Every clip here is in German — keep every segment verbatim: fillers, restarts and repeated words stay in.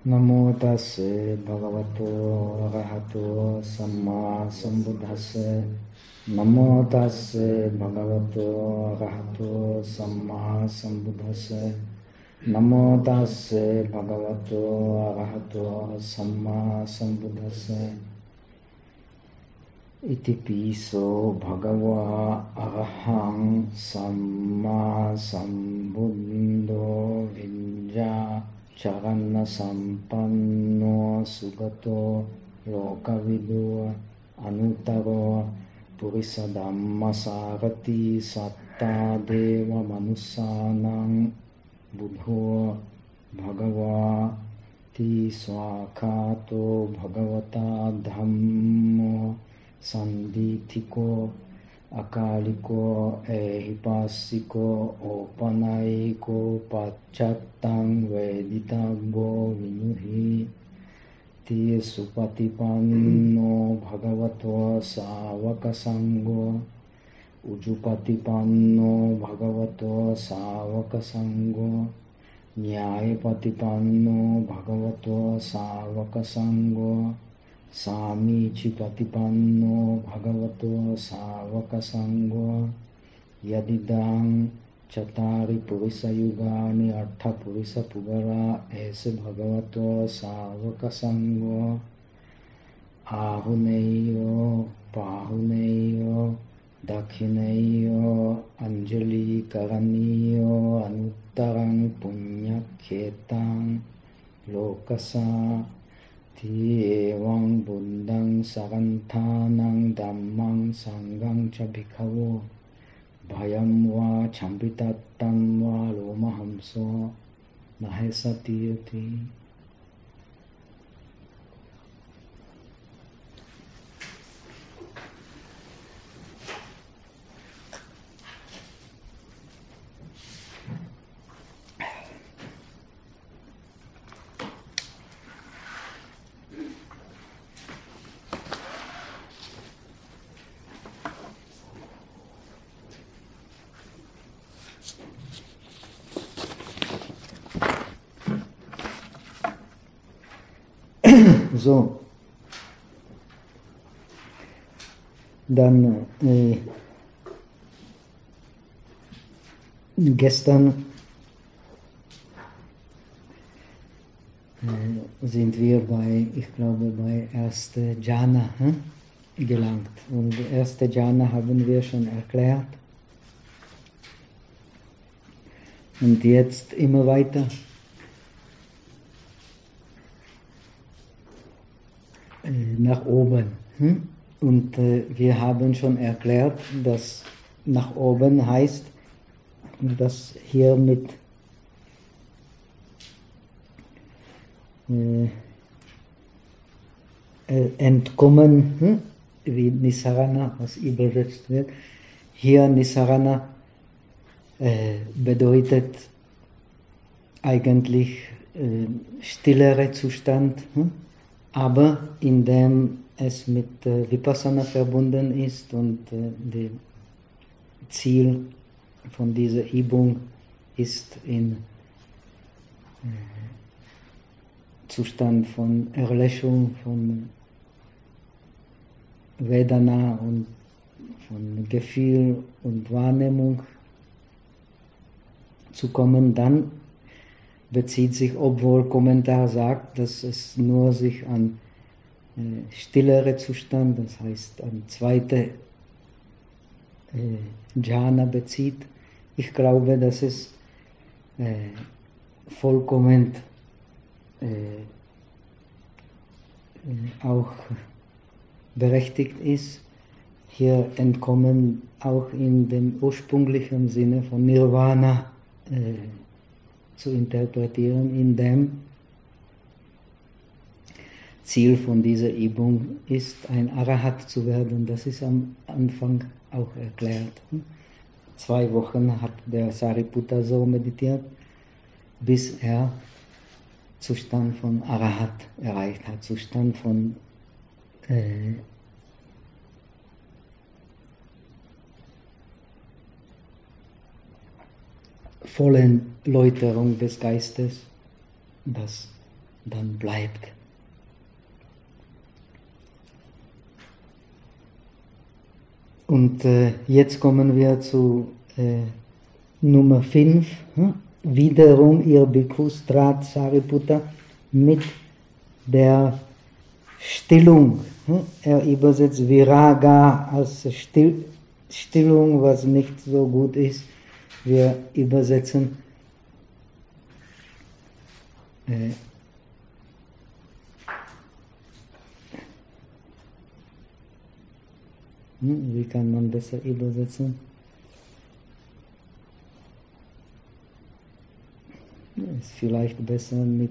Namo tassa bhagavato arahato samma sambuddhassa. Namo tassa bhagavato arahato samma sambuddhassa. Namo tassa bhagavato arahato samma sambuddhassa. Iti piso bhagava arahang samma sambuddho vinja charana sampanno sugato lokavido anuttaro purisa dhamma sarati satta deva manussanang buddho bhagava ti swakato bhagavata dhammo sandithiko akaliko ehipassiko opanaiko pacchattang veditaggo vinuhi ti supatipanno bhagavato savaka sangho ujupatipanno bhagavato savaka sangho nyayapatipanno bhagavato savaka sangho Samici patipanno bhagavato savaka sangho yadidang chatari purisa yugani artha purisa pugara ese bhagavato savaka sangho ahuneyo pahuneyo dakhineyo anjali karaniyo anuttarang punyakhetang lokasa Ti evang buddhang saranthanang dhammang sanghang cha bhikkhavo bhayam va champitattam va lomahamso nahesatiyati. So, dann äh, gestern äh, sind wir bei, ich glaube, bei erste Jhana hm, gelangt. Und die erste Jhana haben wir schon erklärt. Und jetzt immer weiter. Nach oben. Und äh, wir haben schon erklärt, dass nach oben heißt, dass hier mit äh, äh, Entkommen, hm? wie Nissarana, was übersetzt wird, hier Nissarana äh, bedeutet eigentlich äh, stillere Zustand, hm? aber indem es mit äh, Vipassana verbunden ist und äh, das Ziel von dieser Übung ist in äh, Zustand von Erlöschung, von Vedana und von Gefühl und Wahrnehmung zu kommen, dann bezieht sich, obwohl Kommentar sagt, dass es nur sich an äh, stillere Zustand, das heißt an zweite äh, Jhana bezieht. Ich glaube, dass es äh, vollkommen äh, auch berechtigt ist, hier entkommen auch in dem ursprünglichen Sinne von Nirvana äh, zu interpretieren, in dem Ziel von dieser Übung ist, ein Arahat zu werden. Das ist am Anfang auch erklärt. Zwei Wochen hat der Sariputta so meditiert, bis er Zustand von Arahat erreicht hat, Zustand von äh, vollen Läuterung des Geistes, das dann bleibt. Und äh, jetzt kommen wir zu äh, Nummer fünf. Hm? Wiederum ihr Bhikkhus trat Sariputta mit der Stillung. Hm? Er übersetzt Viraga als Still, Stillung, was nicht so gut ist. Wir übersetzen äh, hm? Wie kann man besser übersetzen? Ist vielleicht besser mit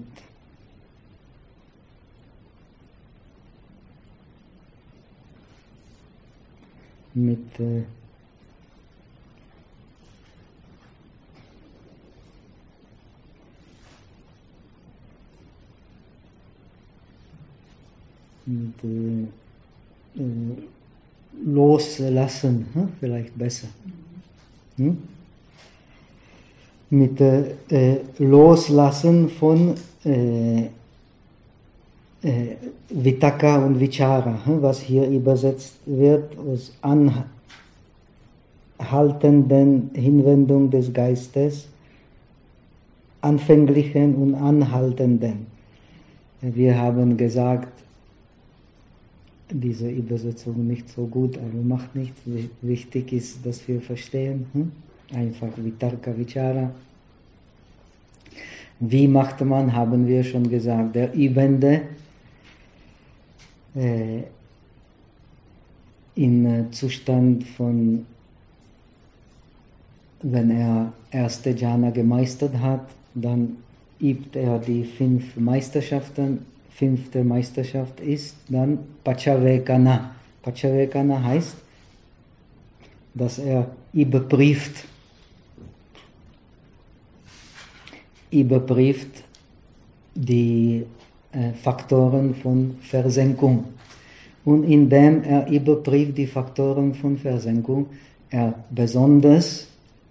mit äh, mit äh, äh, loslassen, hm? Vielleicht besser. Hm? Mit äh, äh, Loslassen von äh, äh, Vitaka und Vichara, hm? Was hier übersetzt wird aus anhaltenden Hinwendung des Geistes, anfänglichen und anhaltenden. Wir haben gesagt, diese Übersetzung nicht so gut, aber macht nichts. Wichtig ist, dass wir verstehen. Hm? Einfach Vitarka Vichara. Wie macht man, haben wir schon gesagt, der Übende äh, im Zustand von, wenn er erste Jhana gemeistert hat, dann übt er die fünf Meisterschaften. Fünfte Meisterschaft ist dann Pachavekana. Pachavekana heißt, dass er überprüft, überprüft die äh, Faktoren von Versenkung. Und indem er überprüft die Faktoren von Versenkung, er besonders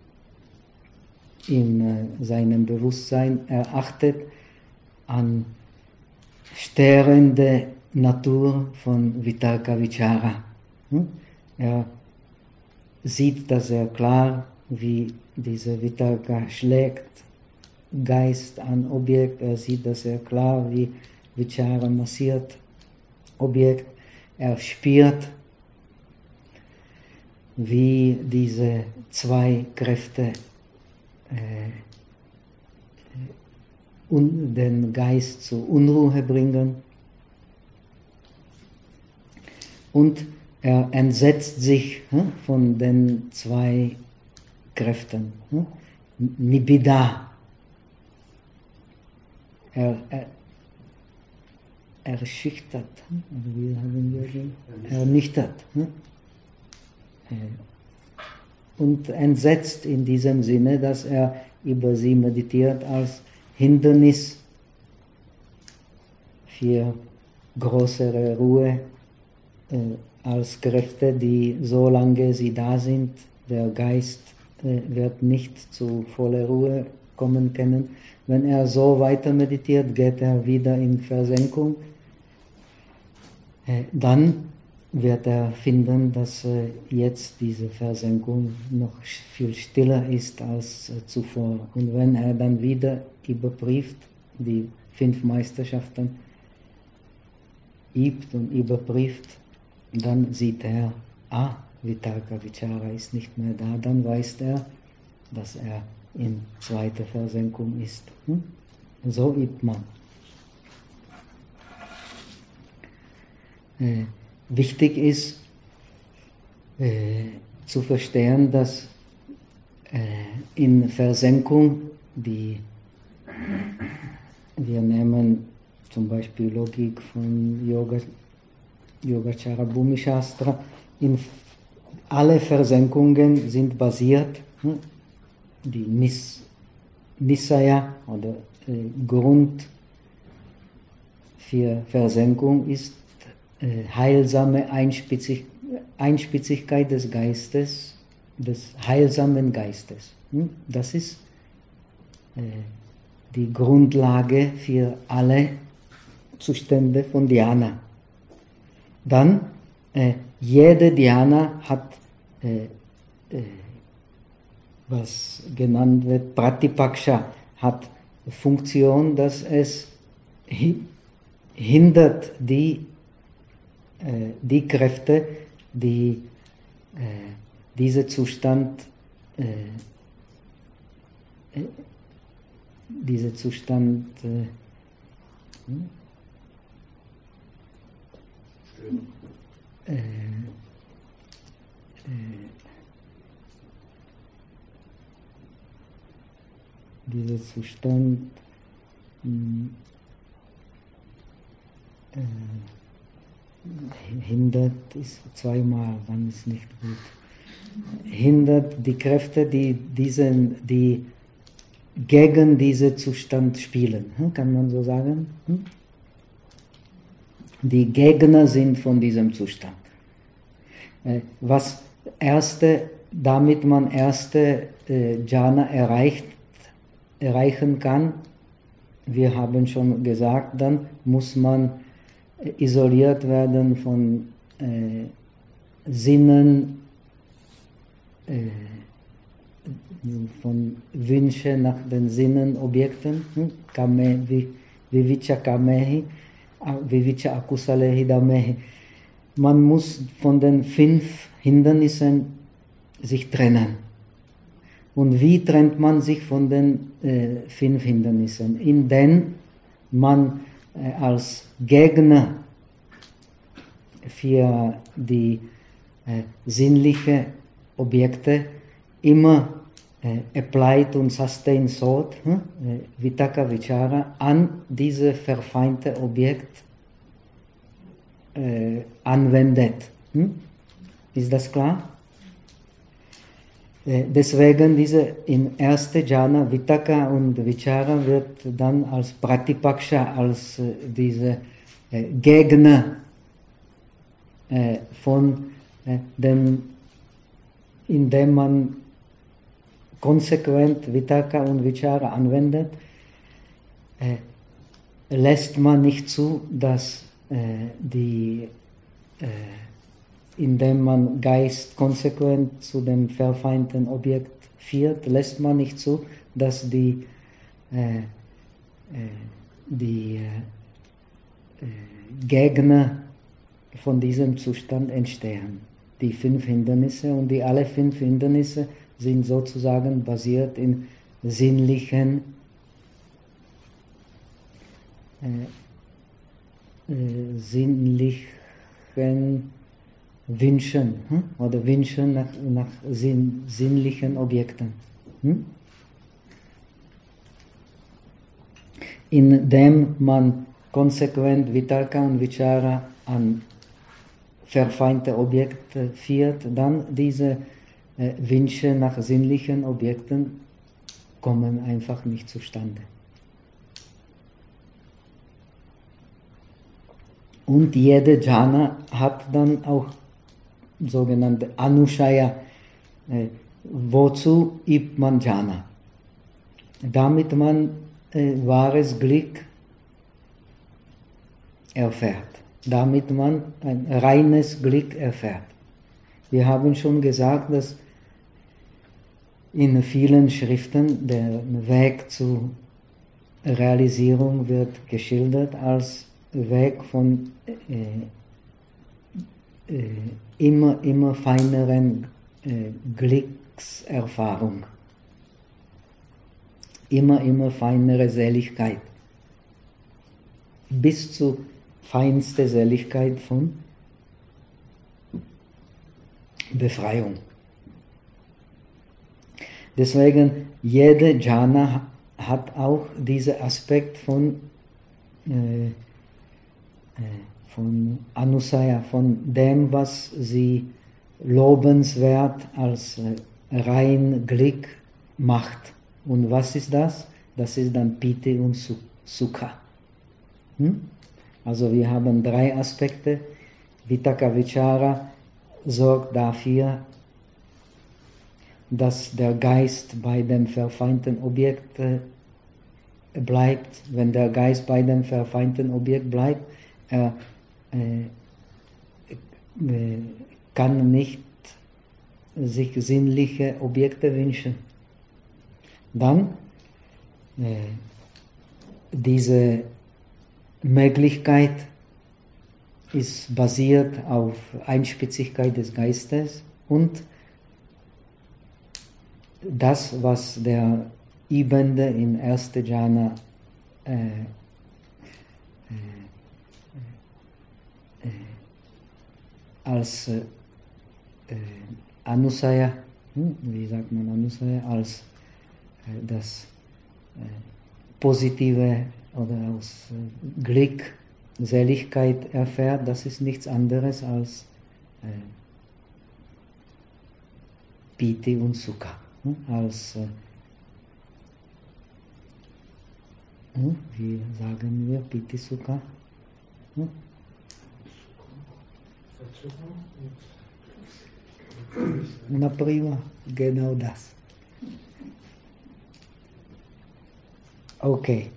in äh, seinem Bewusstsein erachtet an stehrende Natur von Vitarka Vichara. Er sieht das sehr klar, wie diese Vitarka schlägt Geist an Objekt. Er sieht das sehr klar, wie Vichara massiert Objekt. Er spürt, wie diese zwei Kräfte äh, und den Geist zur Unruhe bringen. Und er entsetzt sich hm, von den zwei Kräften. Hm? Nibbida. Er, er, erschüchtert. Hm? Wie haben wir den? Ernüchtert. Hm? Und entsetzt in diesem Sinne, dass er über sie meditiert als Hindernis für größere Ruhe, äh, als Kräfte, die solange sie da sind, der Geist äh, wird nicht zu voller Ruhe kommen können. Wenn er so weiter meditiert, geht er wieder in Versenkung. Äh, dann wird er finden, dass äh, jetzt diese Versenkung noch viel stiller ist als äh, zuvor. Und wenn er dann wieder überprüft, die fünf Meisterschaften übt und überprüft, dann sieht er, ah, Vitarka Vichara ist nicht mehr da, dann weiß er, dass er in zweiter Versenkung ist. Hm? So übt man. Äh, wichtig ist äh, zu verstehen, dass äh, in Versenkung die wir nehmen zum Beispiel Logik von Yoga, Yogacara Bhumi Shastra. In alle Versenkungen sind basiert, hm, die Nis, Nisaya oder äh, Grund für Versenkung ist äh, heilsame Einspitzig, Einspitzigkeit des Geistes, des heilsamen Geistes. Hm? Das ist äh, die Grundlage für alle Zustände von Dhyana. Dann, äh, jede Dhyana hat, äh, äh, was genannt wird, Pratipaksha, hat Funktion, dass es hindert die, äh, die Kräfte, die äh, diesen Zustand, äh, äh, dieser Zustand äh, hm? äh, äh, dieser Zustand mh, äh, hindert, ist zweimal, dann ist nicht gut, hindert die Kräfte, die, diesen, die gegen diesen Zustand spielen, hm? Kann man so sagen? Hm? Die Gegner sind von diesem Zustand. Äh, was erste, damit man erste äh, Jhana erreicht, erreichen kann, wir haben schon gesagt, dann muss man isoliert werden von äh, Sinnen, äh, von Wünschen nach den Sinnen, Objekten, hm? Kame, Vivicha Kamehi, Vivicha Akusalehi Damehi. Man muss von den fünf Hindernissen sich trennen. Und wie trennt man sich von den äh, fünf Hindernissen? Indem man äh, als Gegner für die äh, sinnlichen Objekte immer äh, applied und sustained thought, hm? äh, Vitaka Vichara, an diese verfeinte Objekt äh, anwendet. Hm? Ist das klar? Deswegen diese im ersten Jhana, Vitaka und Vichara, wird dann als Pratipaksha, als äh, diese äh, Gegner äh, von äh, dem, indem man konsequent Vitaka und Vichara anwendet, äh, lässt man nicht zu, dass äh, die äh, indem man Geist konsequent zu dem verfeindeten Objekt führt, lässt man nicht zu, dass die, äh, äh, die äh, Gegner von diesem Zustand entstehen. Die fünf Hindernisse, und die alle fünf Hindernisse sind sozusagen basiert in sinnlichen äh, äh, sinnlichen Wünschen, hm? oder Wünschen nach, nach sinn, sinnlichen Objekten. Hm? Indem man konsequent Vitalka und Vichara an verfeindete Objekte führt, dann diese äh, Wünsche nach sinnlichen Objekten kommen einfach nicht zustande. Und jede Jhana hat dann auch sogenannte Anushaya. Äh, wozu übt man Jhana? Damit man äh, wahres Glück erfährt. Damit man ein reines Glück erfährt. Wir haben schon gesagt, dass in vielen Schriften der Weg zur Realisierung wird geschildert als Weg von äh, äh, immer, immer feineren äh, Glückserfahrung, immer, immer feinere Seligkeit, bis zur feinsten Seligkeit von Befreiung. Deswegen, jede Jhana hat auch diesen Aspekt von äh, von Anusaya, von dem, was sie lobenswert als rein Glück macht. Und was ist das? Das ist dann Piti und Sukha. Hm? Also wir haben drei Aspekte. Vitaka Vichara sorgt dafür, dass der Geist bei dem verfeindeten Objekt bleibt, wenn der Geist bei dem verfeindeten Objekt bleibt, er äh, äh, kann nicht sich sinnliche Objekte wünschen. Dann äh, diese Möglichkeit ist basiert auf Einspitzigkeit des Geistes und das, was der Übende in erster Jhana äh, äh, äh, als äh, Anusaya, hm, wie sagt man Anusaya, als äh, das äh, Positive oder aus äh, Glück, Seligkeit erfährt, das ist nichts anderes als äh, Piti und Sukha. Hm, als, äh, hm, wie sagen wir Piti Sukha? Hm? Na prima, genau das. Okay.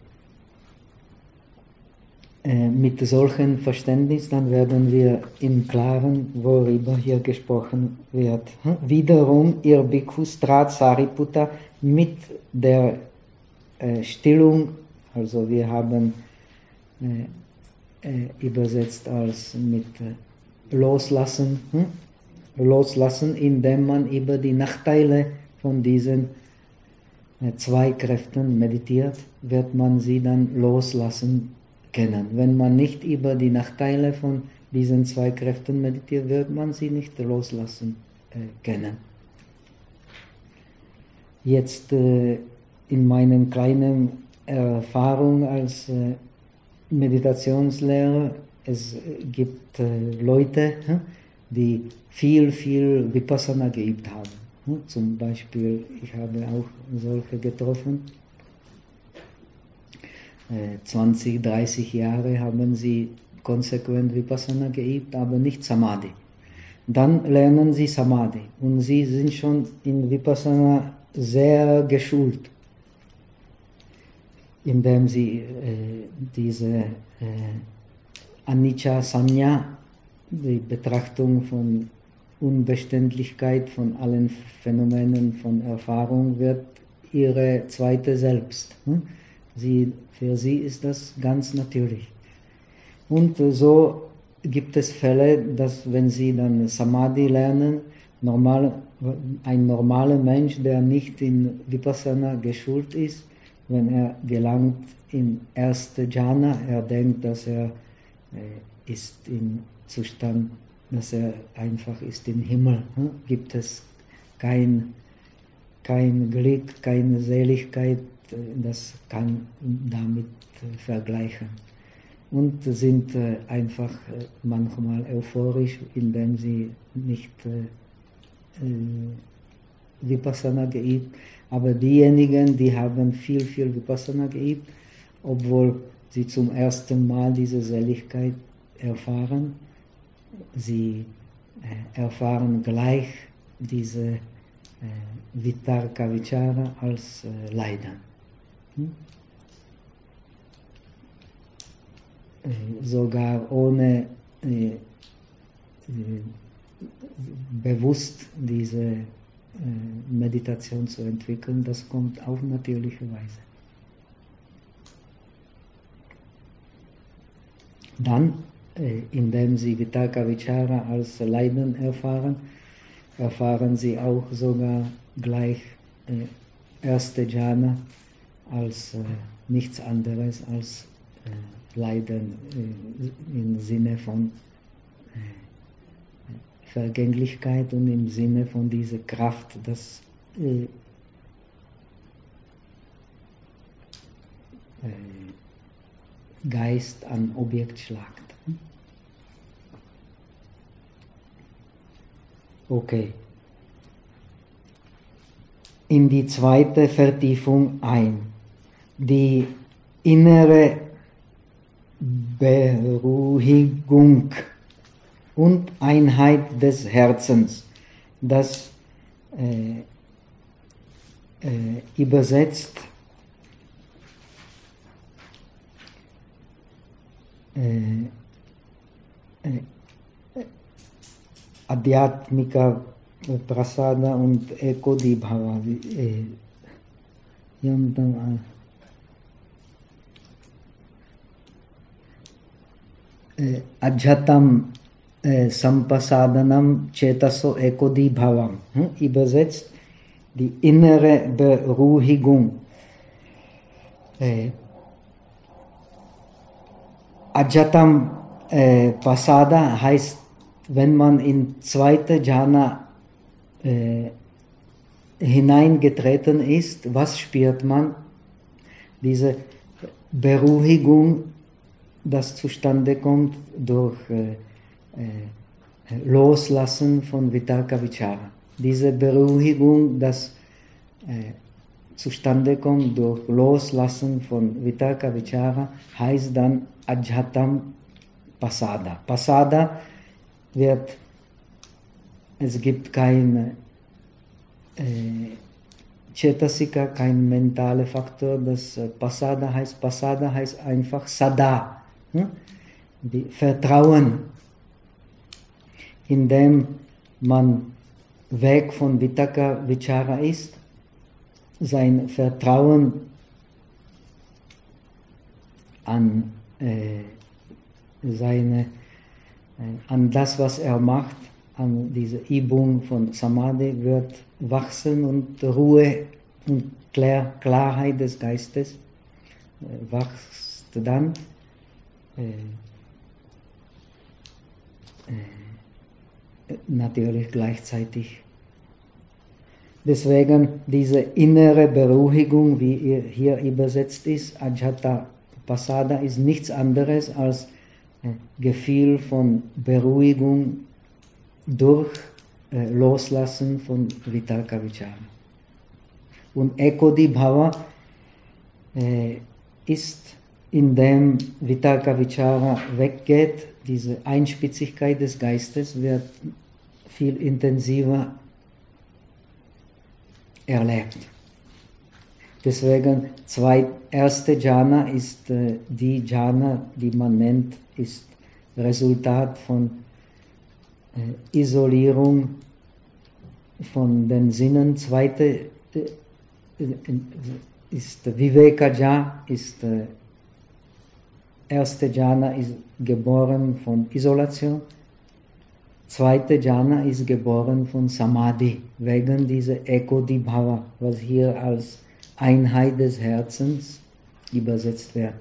Äh, mit solchem Verständnis, dann werden wir im Klaren, worüber hier gesprochen wird. Hm? Wiederum, ihr Bhikkhus trat Sariputta mit der äh, Stillung, also wir haben äh, äh, übersetzt als mit äh, Loslassen, hm? Loslassen, indem man über die Nachteile von diesen äh, zwei Kräften meditiert, wird man sie dann loslassen können. Wenn man nicht über die Nachteile von diesen zwei Kräften meditiert, wird man sie nicht loslassen äh, können. Jetzt äh, in meiner kleinen Erfahrung als äh, Meditationslehrer, es gibt äh, Leute, die viel, viel Vipassana geübt haben. Zum Beispiel, ich habe auch solche getroffen. zwanzig, dreißig Jahre haben sie konsequent Vipassana geübt, aber nicht Samadhi. Dann lernen sie Samadhi und sie sind schon in Vipassana sehr geschult, indem sie äh, diese äh, Anicca Sanya, die Betrachtung von Unbeständigkeit von allen Phänomenen von Erfahrung, wird ihre zweite Selbst. Sie, für sie ist das ganz natürlich. Und so gibt es Fälle, dass wenn sie dann Samadhi lernen, normal, ein normaler Mensch, der nicht in Vipassana geschult ist, wenn er gelangt in erste Jhana, er denkt, dass er äh, ist im Zustand, dass er einfach ist im Himmel. Hm? Gibt es kein, kein Glück, keine Seligkeit, das kann damit äh, vergleichen. Und sind äh, einfach äh, manchmal euphorisch, indem sie nicht äh, äh, Vipassana geübt. Aber diejenigen, die haben viel, viel Vipassana geübt, obwohl sie zum ersten Mal diese Seligkeit erfahren, sie äh, erfahren gleich diese äh, Vitarka Vichara als äh, Leiden. Hm? Äh, sogar ohne äh, äh, bewusst diese äh, Meditation zu entwickeln, das kommt auf natürliche Weise. Dann, äh, indem sie Vitarka Vichara als Leiden erfahren, erfahren sie auch sogar gleich äh, erste Jhana als äh, nichts anderes als äh, Leiden äh, im Sinne von äh, Vergänglichkeit und im Sinne von dieser Kraft, dass äh, äh, Geist an Objekt schlagt. Okay. In die zweite Vertiefung ein. Die innere Beruhigung und Einheit des Herzens. Das äh, äh, übersetzt äh, äh, Adhyatmika Prasada und Ekodi Bhava. Äh, äh, Adjatam äh, Sampasadanam Chetaso Ekodi Bhavam. Hm? Übersetzt die innere Beruhigung. Äh, Ajatam äh, Pasada heißt, wenn man in zweite Jhana äh, hineingetreten ist, was spürt man? Diese Beruhigung, das zustande kommt durch äh, äh, Loslassen von Vitarka Vichara. Diese Beruhigung, das äh, zustande kommt durch Loslassen von Vitarka Vichara, heißt dann Adjatam Pasada. Pasada wird, es gibt kein äh, Chetasika, kein mentaler Faktor, das äh, Pasada heißt. Pasada heißt einfach Sada, hm? Die Vertrauen, indem man weg von Vitarka Vichara ist, sein Vertrauen an äh, seine, äh, an das, was er macht, an diese Übung von Samadhi wird wachsen und Ruhe und Klar Klarheit des Geistes äh, wächst dann. Äh, äh, natürlich gleichzeitig. Deswegen diese innere Beruhigung, wie hier übersetzt ist, Ajata Pasada, ist nichts anderes als äh, Gefühl von Beruhigung durch äh, Loslassen von Vitarka Vichara. Und Ekodi Bhava äh, ist, indem Vitarka Vichara weggeht, diese Einspitzigkeit des Geistes wird viel intensiver erlebt. Deswegen, zwei, erste Jhana ist äh, die Jhana, die man nennt, ist Resultat von äh, Isolierung von den Sinnen. Zweite äh, ist Viveka-Jhana, ist äh, erste Jhana ist geboren von Isolation. Zweite Jhana ist geboren von Samadhi, wegen dieser Ekodi Bhava, was hier als Einheit des Herzens übersetzt wird.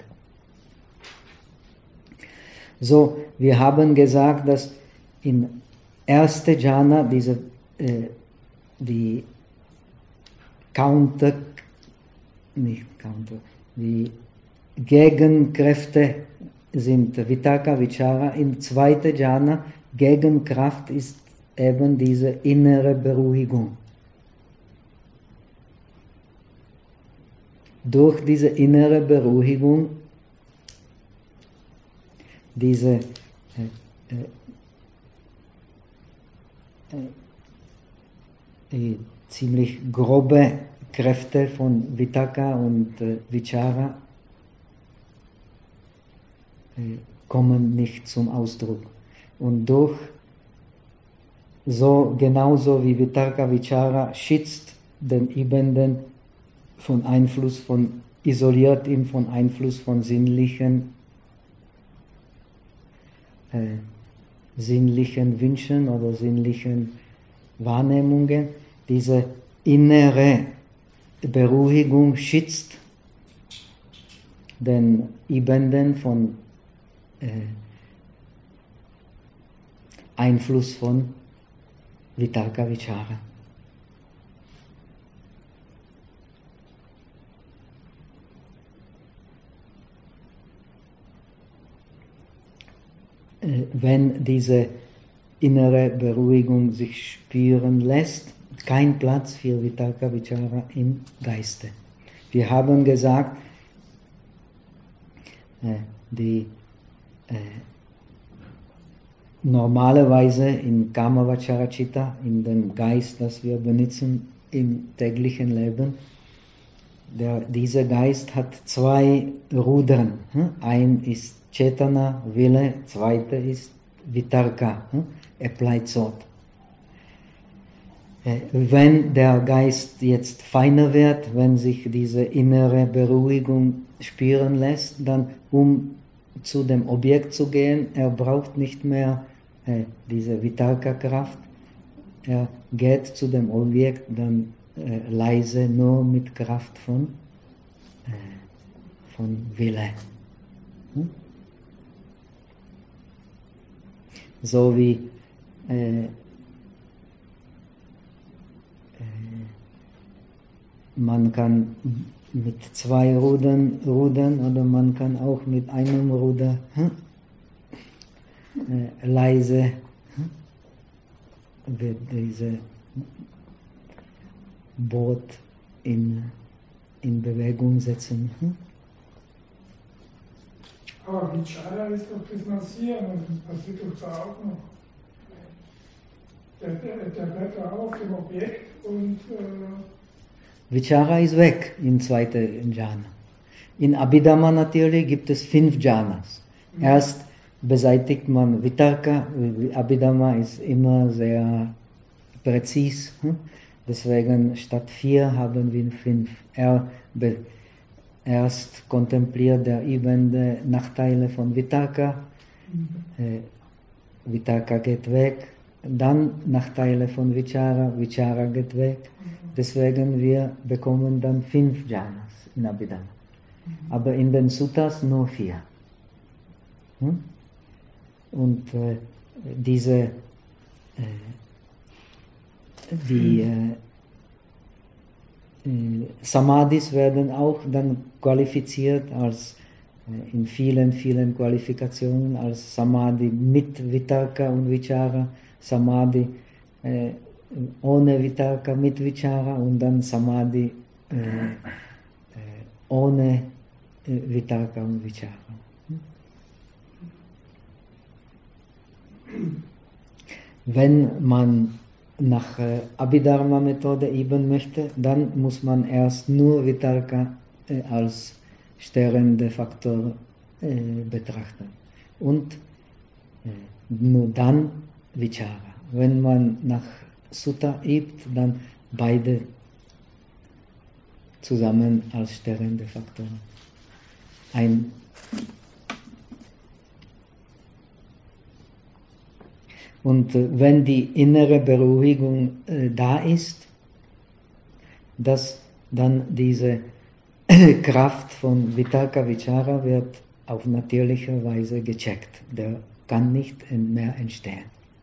So, wir haben gesagt, dass in erste Jhana diese, äh, die Counter, nicht Counter, die Gegenkräfte sind Vitarka Vichara. In zweite Jhana Gegenkraft ist eben diese innere Beruhigung. Durch diese innere Beruhigung, diese äh, äh, äh, ziemlich grobe Kräfte von Vitarka und äh, Vichara äh, kommen nicht zum Ausdruck. Und durch, so genauso wie Vitarka Vichara schützt den Übenden von Einfluss von, isoliert ihn von Einfluss von sinnlichen, äh, sinnlichen Wünschen oder sinnlichen Wahrnehmungen. Diese innere Beruhigung schützt den Übenden von äh, Einfluss von Vitarka Vichara. Wenn diese innere Beruhigung sich spüren lässt, kein Platz für Vitarka Vichara im Geiste. Wir haben gesagt, die äh, normalerweise in Kamavachara Chitta, in dem Geist, das wir benutzen im täglichen Leben, Der, dieser Geist hat zwei Rudern. Ein ist Cetana, Wille, zweite ist Vitarka, Applied Thought. Wenn der Geist jetzt feiner wird, wenn sich diese innere Beruhigung spüren lässt, dann um zu dem Objekt zu gehen, er braucht nicht mehr äh, diese Vitarka-Kraft, er geht zu dem Objekt dann äh, leise nur mit Kraft von, äh, von Wille. Hm? So wie äh, man kann mit zwei Rudern rudern oder man kann auch mit einem Ruder hm, äh, leise hm, wird diese Boot in, in Bewegung setzen. Hm? Aber Vichara ist doch das Massieren und das passiert doch da auch noch. Der, der, der bleibt da auf dem Objekt und äh Vichara ist weg im zweiten Jhana. In Abhidhamma natürlich gibt es fünf Jhanas. Mhm. Erst beseitigt man Vitarka, Abhidhamma ist immer sehr präzis, deswegen statt vier haben wir fünf. Er erst kontempliert der übende Nachteile von Vitarka, mhm. Vitarka geht weg, dann Nachteile von Vichara, Vichara geht weg. Deswegen wir bekommen dann fünf Jhanas in Abhidhamma. Mhm. Aber in den Suttas nur vier. Hm? Und äh, diese äh, die äh, äh, Samadhis werden auch dann qualifiziert als äh, in vielen, vielen Qualifikationen als Samadhi mit Vitarka und Vichara, Samadhi äh, ohne Vitarka, mit Vichara und dann Samadhi äh, äh, ohne äh, Vitarka und Vichara. Wenn man nach äh, Abhidharma-Methode üben möchte, dann muss man erst nur Vitarka äh, als störende Faktor äh, betrachten und äh, nur dann Vichara. Wenn man nach Sutta übt, dann beide zusammen als störende Faktoren. Ein Und äh, wenn die innere Beruhigung äh, da ist, dass dann diese Kraft von Vitarka Vichara wird auf natürliche Weise gecheckt. Der kann nicht mehr entstehen.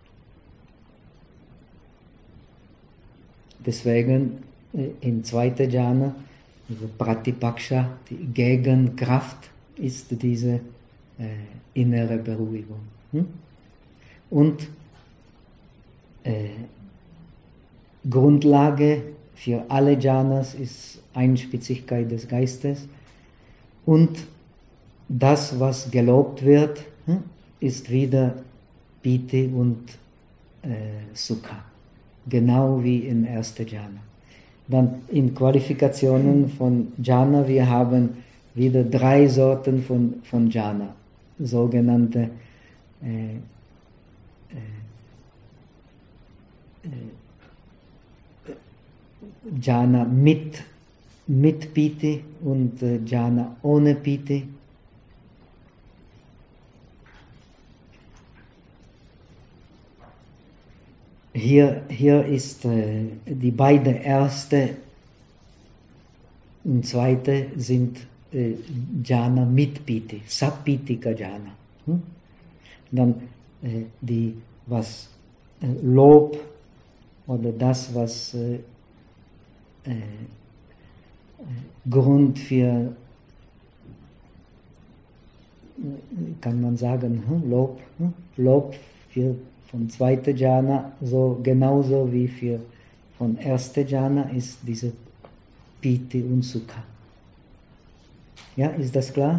Deswegen äh, im zweiten Jhana, also Pratipaksha, die Gegenkraft, ist diese äh, innere Beruhigung. Hm? Und äh, Grundlage für alle Jhanas ist Einspitzigkeit des Geistes. Und das, was gelobt wird, hm, ist wieder Piti und äh, Sukha. Genau wie im ersten Jhana. Dann in Qualifikationen von Jhana, wir haben wieder drei Sorten von, von Jhana. Sogenannte äh, Jhana mit, mit Piti und äh, Jhana ohne Piti. Hier, hier ist äh, die beiden erste und zweite sind äh, Jhana mit Piti, Sapitika Jhana. Hm? Dann äh, die, was äh, Lob oder das, was äh, äh, Grund für, kann man sagen, hm? Lob, hm? Lob für von zweiter Jhana, so genauso wie für von erster Jhana ist diese Piti und Sukha. Ja, ist das klar?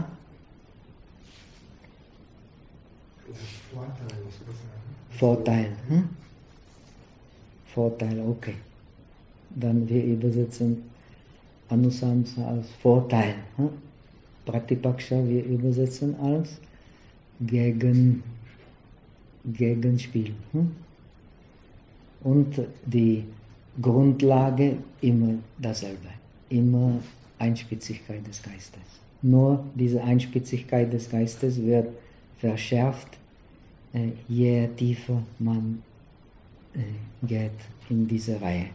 Das ist Vorteil, was du sagst. Vorteil. Hm? Vorteil, okay. Dann wir übersetzen Anusamsa als Vorteil. Hm? Pratipaksha wir übersetzen als Gegen, Gegenspiel. Hm? Und die Grundlage immer dasselbe, immer Einspitzigkeit des Geistes. Nur diese Einspitzigkeit des Geistes wird verschärft, äh, je tiefer man äh, geht in diese Reihe.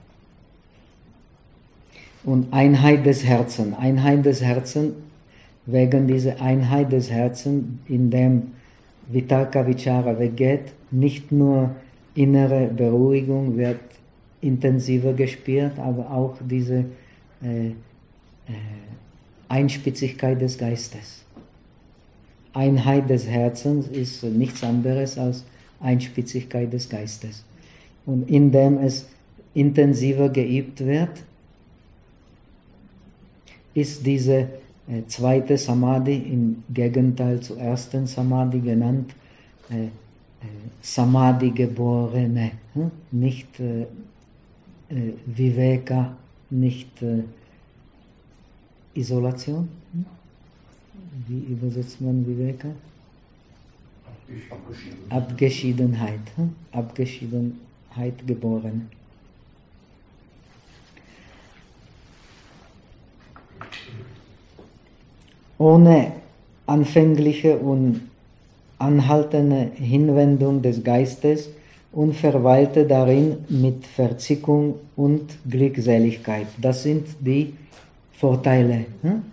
Und Einheit des Herzens, Einheit des Herzens, wegen dieser Einheit des Herzens, in dem Vitarka Vichara weggeht, nicht nur innere Beruhigung wird intensiver gespürt, aber auch diese äh, äh, Einspitzigkeit des Geistes. Einheit des Herzens ist nichts anderes als Einspitzigkeit des Geistes. Und indem es intensiver geübt wird, ist diese äh, zweite Samadhi im Gegenteil zur ersten Samadhi genannt, äh, äh, Samadhi-Geborene, hm? nicht äh, äh, Viveka, nicht äh, Isolation. Hm? Wie übersetzt man Viveka? Abgeschiedenheit. Hm? Abgeschiedenheit geboren. Ohne anfängliche und anhaltende Hinwendung des Geistes und verweilte darin mit Verzickung und Glückseligkeit. Das sind die Vorteile, hm?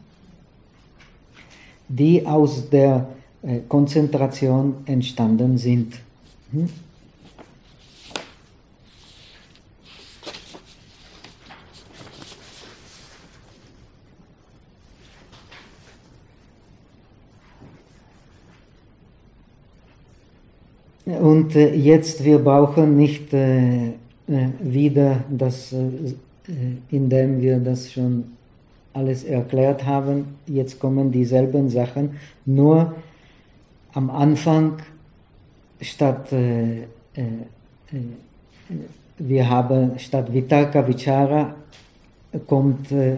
die aus der äh, Konzentration entstanden sind. Hm? Und äh, jetzt, wir brauchen nicht äh, äh, wieder das, äh, indem wir das schon alles erklärt haben, jetzt kommen dieselben Sachen, nur am Anfang statt, äh, äh, wir haben statt Vitarka Vichara kommt äh,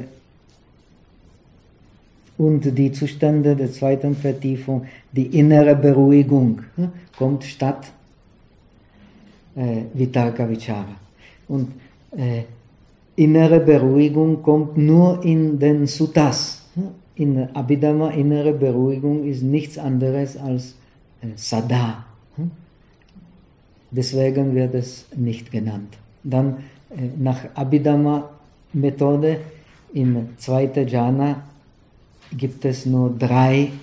und die Zustände der zweiten Vertiefung, die innere Beruhigung äh, kommt statt äh, Vitarka Vichara. Und äh, innere Beruhigung kommt nur in den Suttas. In Abhidhamma, innere Beruhigung ist nichts anderes als äh, Sada. Deswegen wird es nicht genannt. Dann äh, nach Abhidhamma-Methode in zweiter Jhana gibt es nur drei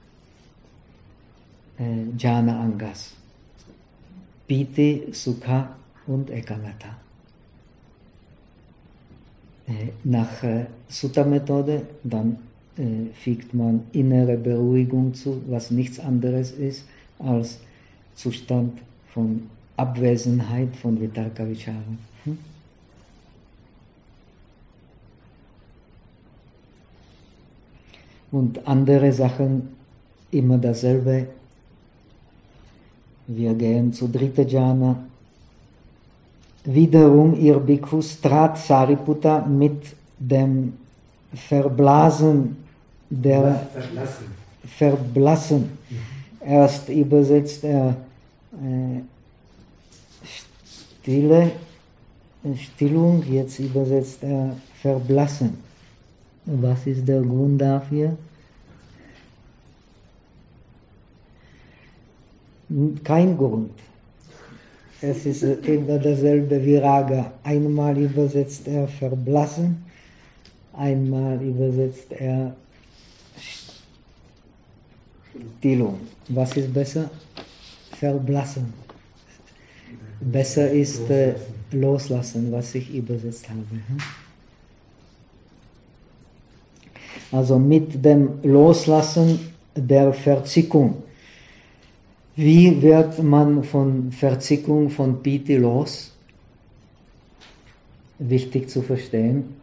äh, Jhana-Angas. Piti, Sukha und Ekagata. Äh, nach äh, Sutta-Methode dann äh, fügt man innere Beruhigung zu, was nichts anderes ist als Zustand von Abwesenheit von Vitarka Vichara. Hm? Und andere Sachen immer dasselbe. Wir gehen zu dritter Jhana. Wiederum ihr Bhikkhus trat Sariputta mit dem Verblasen der Verblassen. Verblassen. Erst übersetzt er äh, Stille, Stillung, jetzt übersetzt er Verblassen. Was ist der Grund dafür? Kein Grund. Es ist immer dasselbe wie Raga. Einmal übersetzt er verblassen, einmal übersetzt er Stillung. Was ist besser? Verblassen. Besser ist äh, loslassen, was ich übersetzt habe. Also mit dem Loslassen der Verzickung. Wie wird man von Verzickung von Piti los? Wichtig zu verstehen.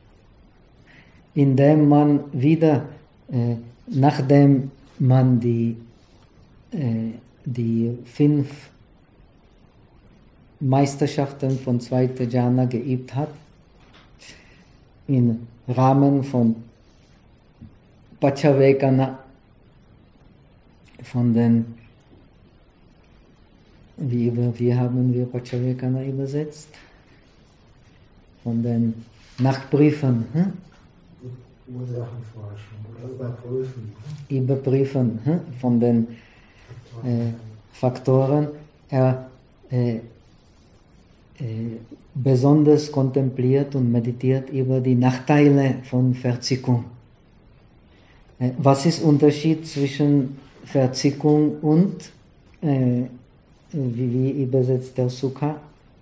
Indem man wieder, äh, nachdem man die, äh, die fünf Meisterschaften von zweiter Jhana geübt hat, in Rahmen von Pachavekana, von den, wie, über, wie haben wir Pachavekana übersetzt? Von den Nachprüfen. Hm? Ursachenforschung oder überprüfen. Überprüfen hm? Von den äh, Faktoren. Er äh, äh, besonders kontempliert und meditiert über die Nachteile von Verzickung. Äh, was ist der Unterschied zwischen Verzickung und, äh, wie, wie übersetzt der Sukha?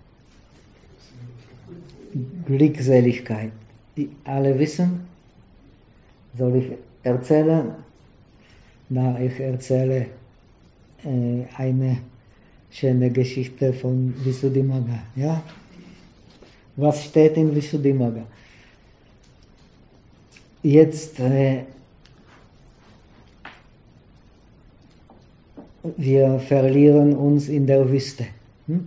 Glückseligkeit. Die alle wissen? Soll ich erzählen? Na, ich erzähle äh, eine schöne Geschichte von Visuddhimagga. Ja? Was steht in Visuddhimagga? Jetzt, äh, wir verlieren uns in der Wüste. Hm?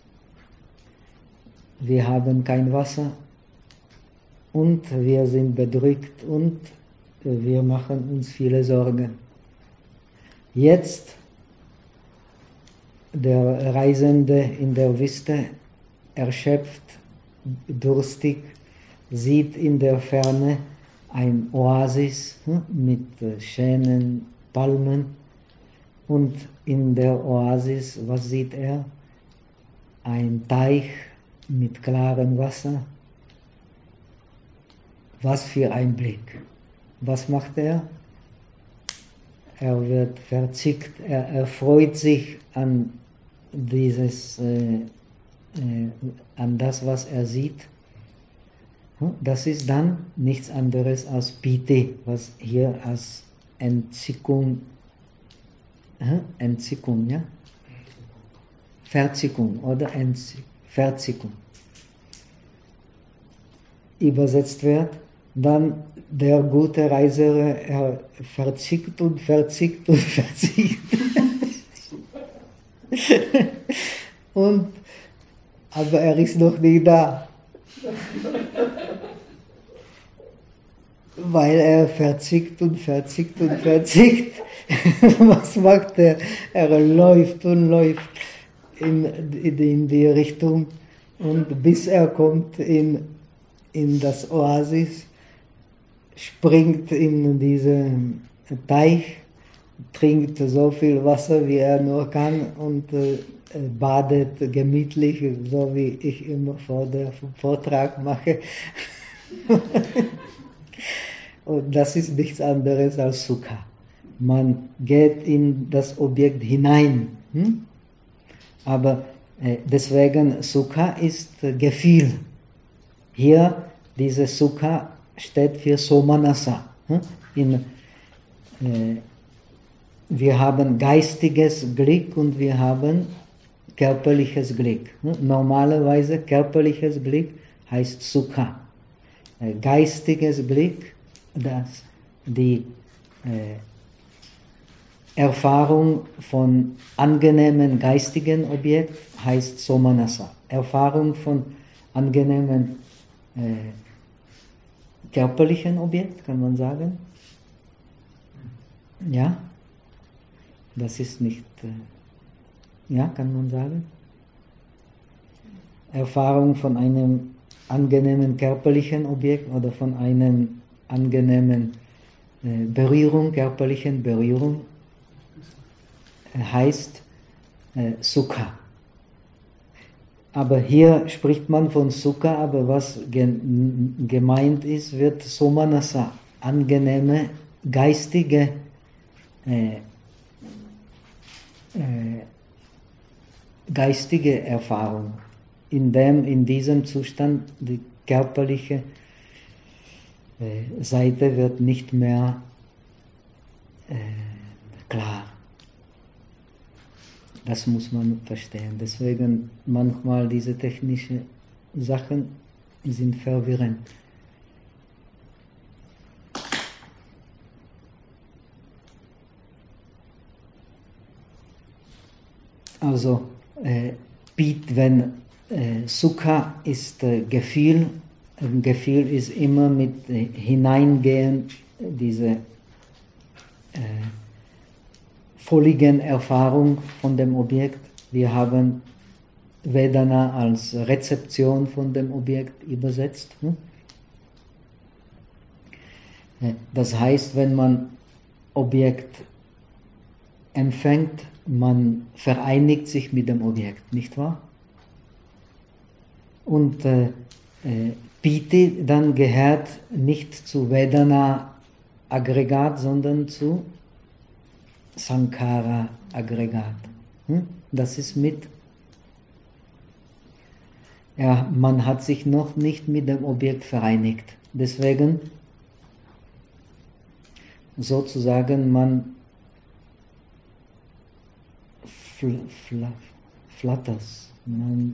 Wir haben kein Wasser und wir sind bedrückt und wir machen uns viele Sorgen. Jetzt, der Reisende in der Wüste, erschöpft, durstig, sieht in der Ferne ein Oasis mit schönen Palmen und in der Oasis, was sieht er? Ein Teich mit klarem Wasser. Was für ein Blick. Was macht er? Er wird verzückt, er erfreut sich an dieses, äh, äh, an das, was er sieht. Das ist dann nichts anderes als Piti, was hier als Entzückung, äh, Entzückung, ja? Verzickung oder Entzückung. Verzickung übersetzt wird, dann der gute Reiser, er verzickt und verzickt und verzickt. und, aber er ist noch nicht da. Weil er verzickt und verzickt und verzickt. Was macht er? Er läuft und läuft in, in die Richtung und bis er kommt in, in das Oasis, springt in diesen Teich, trinkt so viel Wasser, wie er nur kann und äh, badet gemütlich, so wie ich immer vor dem Vortrag mache. Und das ist nichts anderes als Sukha. Man geht in das Objekt hinein. Hm? Aber äh, deswegen Sukha ist äh, Gefühl. Hier, diese Sukha steht für Somanasa. Hm? In, äh, wir haben geistiges Glück und wir haben körperliches Glück. Hm? Normalerweise körperliches Glück heißt Sukha. Äh, geistiges Glück, das die äh, Erfahrung von angenehmen geistigen Objekt heißt Somanasa. Erfahrung von angenehmen äh, körperlichen Objekt, kann man sagen. Ja, das ist nicht, äh, ja, kann man sagen. Erfahrung von einem angenehmen körperlichen Objekt oder von einem angenehmen äh, Berührung, körperlichen Berührung heißt äh, Sukha. Aber hier spricht man von Sukha, aber was gen- gemeint ist, wird Somanasa, angenehme, geistige äh, äh, geistige Erfahrung, in dem, in diesem Zustand die körperliche äh, Seite wird nicht mehr äh, klar. Das muss man verstehen. Deswegen manchmal diese technischen Sachen sind verwirrend. Also, äh, wenn äh, Sukha ist äh, Gefühl, ein Gefühl ist immer mit hineingehen, diese äh, völligen Erfahrung von dem Objekt. Wir haben Vedana als Rezeption von dem Objekt übersetzt. Das heißt, wenn man Objekt empfängt, man vereinigt sich mit dem Objekt, nicht wahr? Und äh, äh, Piti dann gehört nicht zu Vedana-Aggregat, sondern zu Sankhara-Aggregat. Hm? Das ist mit, ja, man hat sich noch nicht mit dem Objekt vereinigt. Deswegen sozusagen man fl fl flattert, man,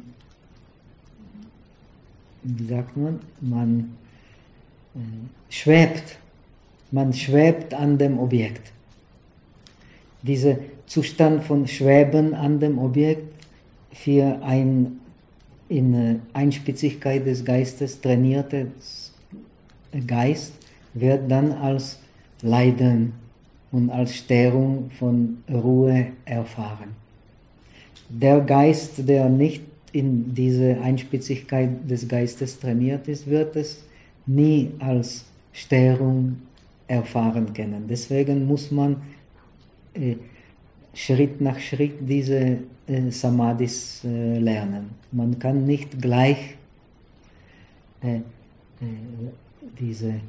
wie sagt man, man äh, schwebt, man schwebt an dem Objekt. Dieser Zustand von Schweben an dem Objekt für ein in Einspitzigkeit des Geistes trainiertes Geist wird dann als Leiden und als Störung von Ruhe erfahren. Der Geist, der nicht in diese Einspitzigkeit des Geistes trainiert ist, wird es nie als Störung erfahren können. Deswegen muss man äh, Schritt nach Schritt diese äh, Samadhis äh, lernen. Man kann nicht gleich äh, äh, diese äh,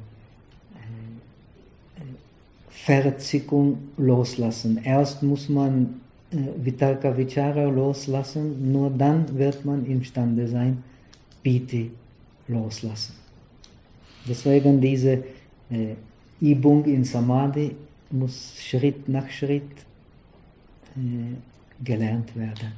Verzickung loslassen. Erst muss man äh, Vitarka Vichara loslassen, nur dann wird man imstande sein, Piti loslassen. Deswegen diese äh, Übung in Samadhi muss Schritt nach Schritt äh, gelernt werden.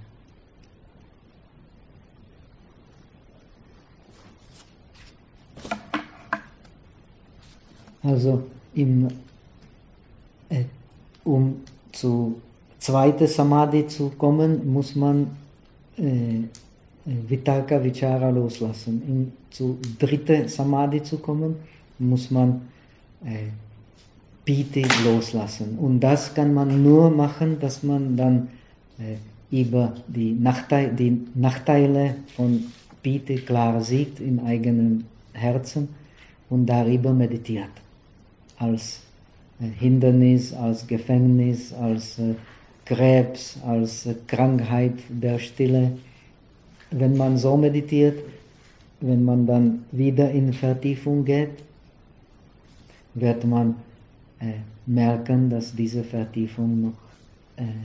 Also im, äh, um zu zweite Samadhi zu kommen, muss man äh, Vitarka Vichara loslassen. Um zu dritte Samadhi zu kommen, muss man äh, Piti loslassen. Und das kann man nur machen, dass man dann äh, über die, Nachteile, die Nachteile von Piti klar sieht im eigenen Herzen und darüber meditiert. Als äh, Hindernis, als Gefängnis, als äh, Krebs, als äh, Krankheit der Stille. Wenn man so meditiert, wenn man dann wieder in Vertiefung geht, wird man äh, merken, dass diese Vertiefung noch, äh, äh,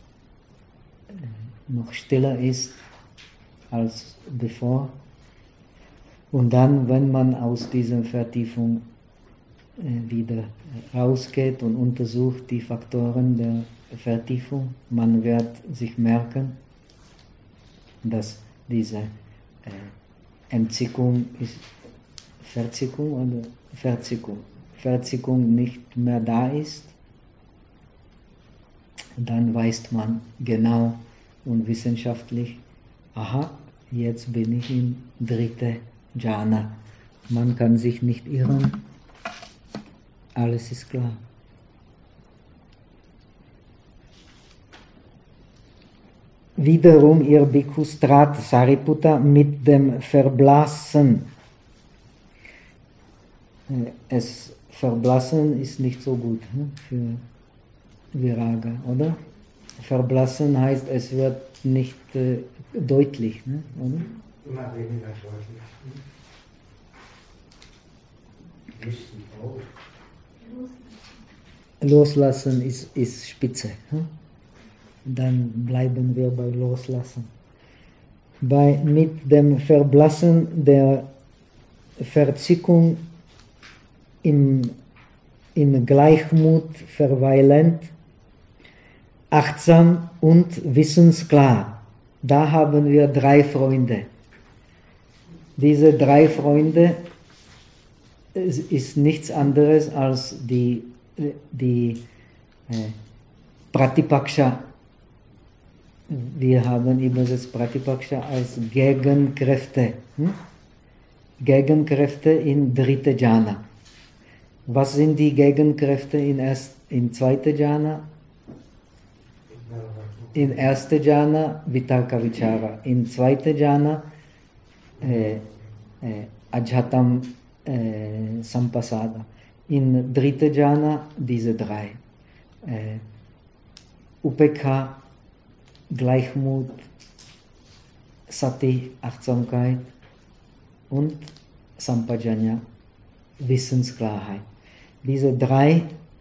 noch stiller ist als bevor. Und dann, wenn man aus dieser Vertiefung äh, wieder rausgeht und untersucht die Faktoren der Vertiefung, man wird sich merken, dass diese äh, Entzickung ist, Verzickung oder Verzickung, Verzickung nicht mehr da ist, dann weiß man genau und wissenschaftlich, aha, jetzt bin ich im dritten Jhana. Man kann sich nicht irren, alles ist klar. Wiederum ihr Bhikkhus trat Sariputta mit dem Verblassen. Es Verblassen ist nicht so gut, ne, für Viraga, oder? Verblassen heißt, es wird nicht äh, deutlich, ne, oder? Immer weniger deutlich. Wüssten auch. Loslassen ist, ist spitze. Ne? Dann bleiben wir bei Loslassen. Bei, mit dem Verblassen der Verzickung in, in Gleichmut verweilend, achtsam und wissensklar. Da haben wir drei Freunde. Diese drei Freunde ist nichts anderes als die, die äh, Pratipaksha. Wir haben übersetzt Pratipaksha als Gegenkräfte. Hm? Gegenkräfte in dritte Jhana. Was sind die Gegenkräfte in, erst, in zweite Jhana? In erste Jhana Vitarka Vichara, in zweite Jhana äh, äh, Ajhatam äh, Sampasada, in dritte Jhana diese drei. Äh, Upekha, Gleichmut, Sati, Achtsamkeit und Sampajanya, Wissensklarheit. Diese drei,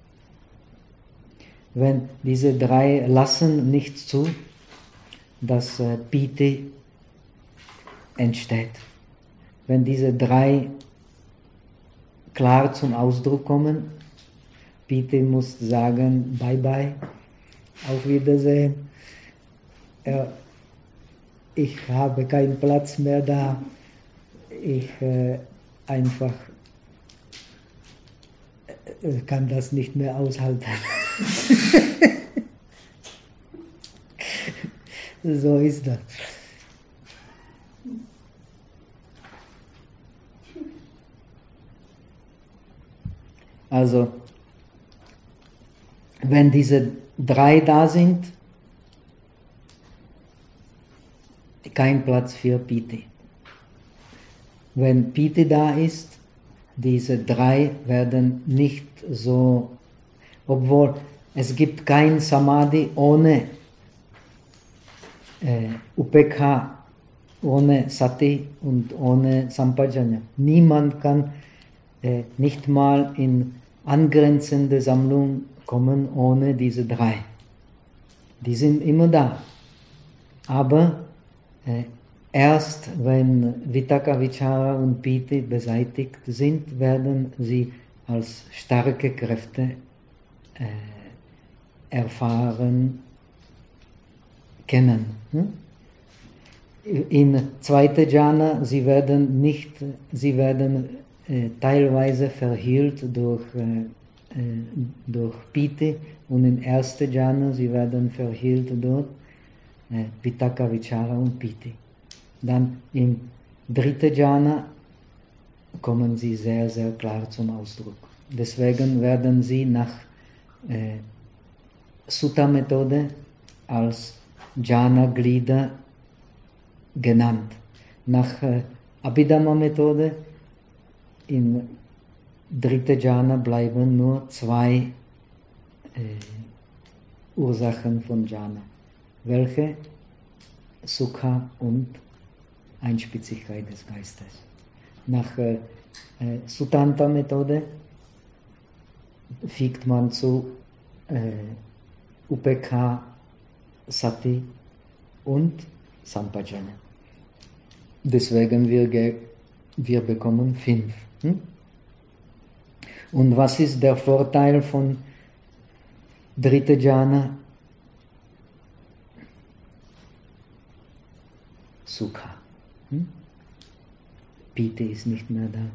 wenn diese drei lassen nicht zu, dass äh, Piti entsteht. Wenn diese drei klar zum Ausdruck kommen, Piti muss sagen, bye bye, auf Wiedersehen, äh, ich habe keinen Platz mehr da, ich äh, einfach äh, kann das nicht mehr aushalten. So ist das. Also, wenn diese drei da sind, kein Platz für Piti. Wenn Piti da ist, diese drei werden nicht so, obwohl es gibt kein Samadhi ohne äh, Upekha, ohne Sati und ohne Sampajanya. Niemand kann äh, nicht mal in angrenzende Sammlung kommen ohne diese drei. Die sind immer da. Aber äh, erst wenn Vitakka, Vichara und Piti beseitigt sind, werden sie als starke Kräfte äh, erfahren, kennen. Hm? In zweite Jhana, sie werden nicht, sie werden äh, teilweise verhüllt durch, äh, äh, durch Piti, und in erste Jhana, sie werden verhüllt durch äh, Vitakka, Vichara und Piti. Dann im dritten Jhana kommen sie sehr, sehr klar zum Ausdruck. Deswegen werden sie nach äh, Sutta-Methode als Jhana-Glieder genannt. Nach äh, Abhidhamma-Methode im dritten Jhana bleiben nur zwei äh, Ursachen von Jhana. Welche? Sukha und Einspitzigkeit des Geistes. Nach äh, äh, Sutanta-Methode fügt man zu äh, Upekha, Sati und Sampajanya. Deswegen wir, wir bekommen fünf. Hm? Und was ist der Vorteil von dritte Jhana? Sukha. Hm? Piti ist nicht mehr da.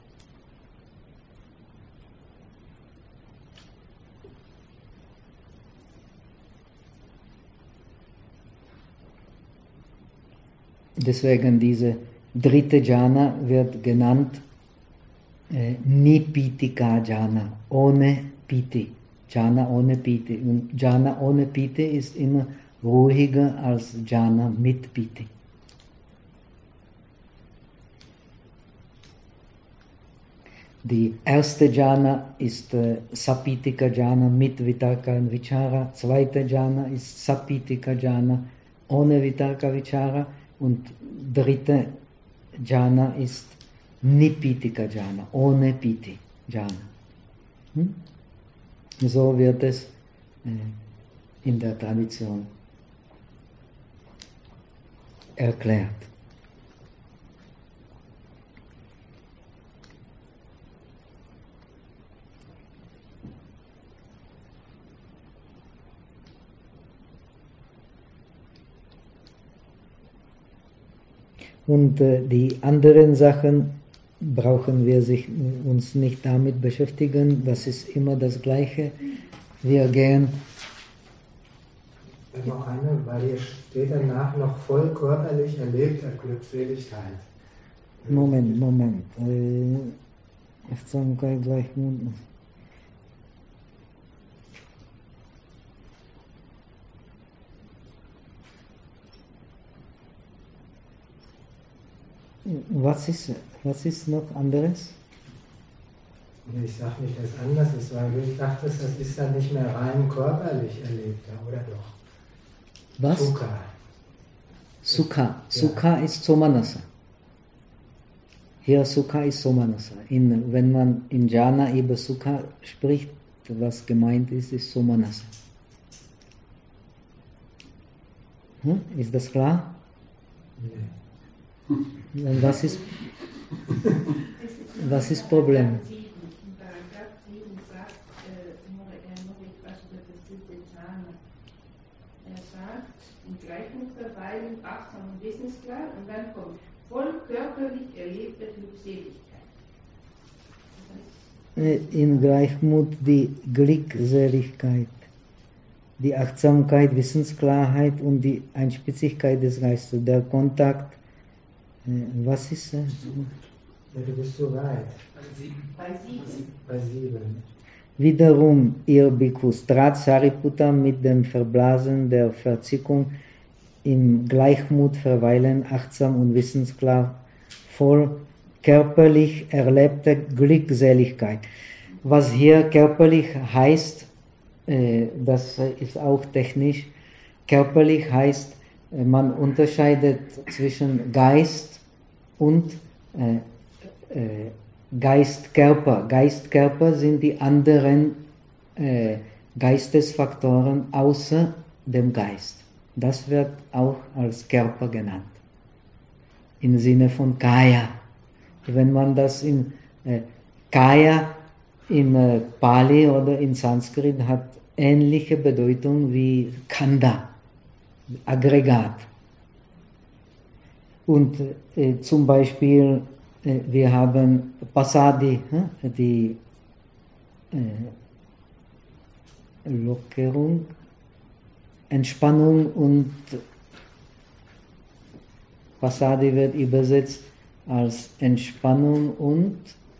Deswegen diese dritte Jhana wird genannt äh, Nipitika Jhana, ohne Piti. Jhana ohne Piti. Und Jhana ohne Piti ist immer ruhiger als Jhana mit Piti. Die erste Jhana ist äh, Sapitika Jhana mit Vitarka und Vichara. Zweite Jhana ist Sapitika Jhana ohne Vitarka Vichara. Und dritte Jhana ist Nipitika Jhana, ohne Piti Jhana. Hm? So wird es äh, in der Tradition erklärt. Und äh, die anderen Sachen brauchen wir sich, uns nicht damit beschäftigen, das ist immer das Gleiche. Wir gehen. Noch eine, weil hier steht danach noch voll körperlich erlebter Glückseligkeit. Moment, Moment. Äh, Achtsamkeit, Gleichmut. Was ist, was ist noch anderes? Ich sage nicht, dass es anders ist, weil du dachtest, das ist dann nicht mehr rein körperlich erlebter, oder doch? Was? Sukha. Sukha. Sukha ja. Ist Somanasa. Hier Sukha ist Somanasa. In, wenn man in Jhana über Sukha spricht, was gemeint ist, ist Somanasa. Hm? Ist das klar? Nee. Und was ist, was ist Problem? Gleichmut verweilen, achtsam und wissensklar, und dann kommt voll körperlich erlebte Glückseligkeit. Das heißt, in Gleichmut die Glückseligkeit, die Achtsamkeit, Wissensklarheit und die Einspitzigkeit des Geistes, der Kontakt. Was ist das? Ja, du bist so weit. bei sieben. Bei sieben. Wiederum, ihr Bhikkhus, trat Sariputta mit dem Verblasen der Verzickung im Gleichmut verweilen, achtsam und wissensklar, voll körperlich erlebte Glückseligkeit. Was hier körperlich heißt, äh, das ist auch technisch, körperlich heißt, äh, man unterscheidet zwischen Geist und äh, äh, Geist-Körper. Geist-Körper sind die anderen äh, Geistesfaktoren außer dem Geist. Das wird auch als Körper genannt. Im Sinne von Kaya. Wenn man das in äh, Kaya in äh, Pali oder in Sanskrit hat ähnliche Bedeutung wie Khanda, Aggregat. Und äh, zum Beispiel äh, wir haben Pasadi, äh, die äh, Lockerung, Entspannung, und Pasadi wird übersetzt als Entspannung und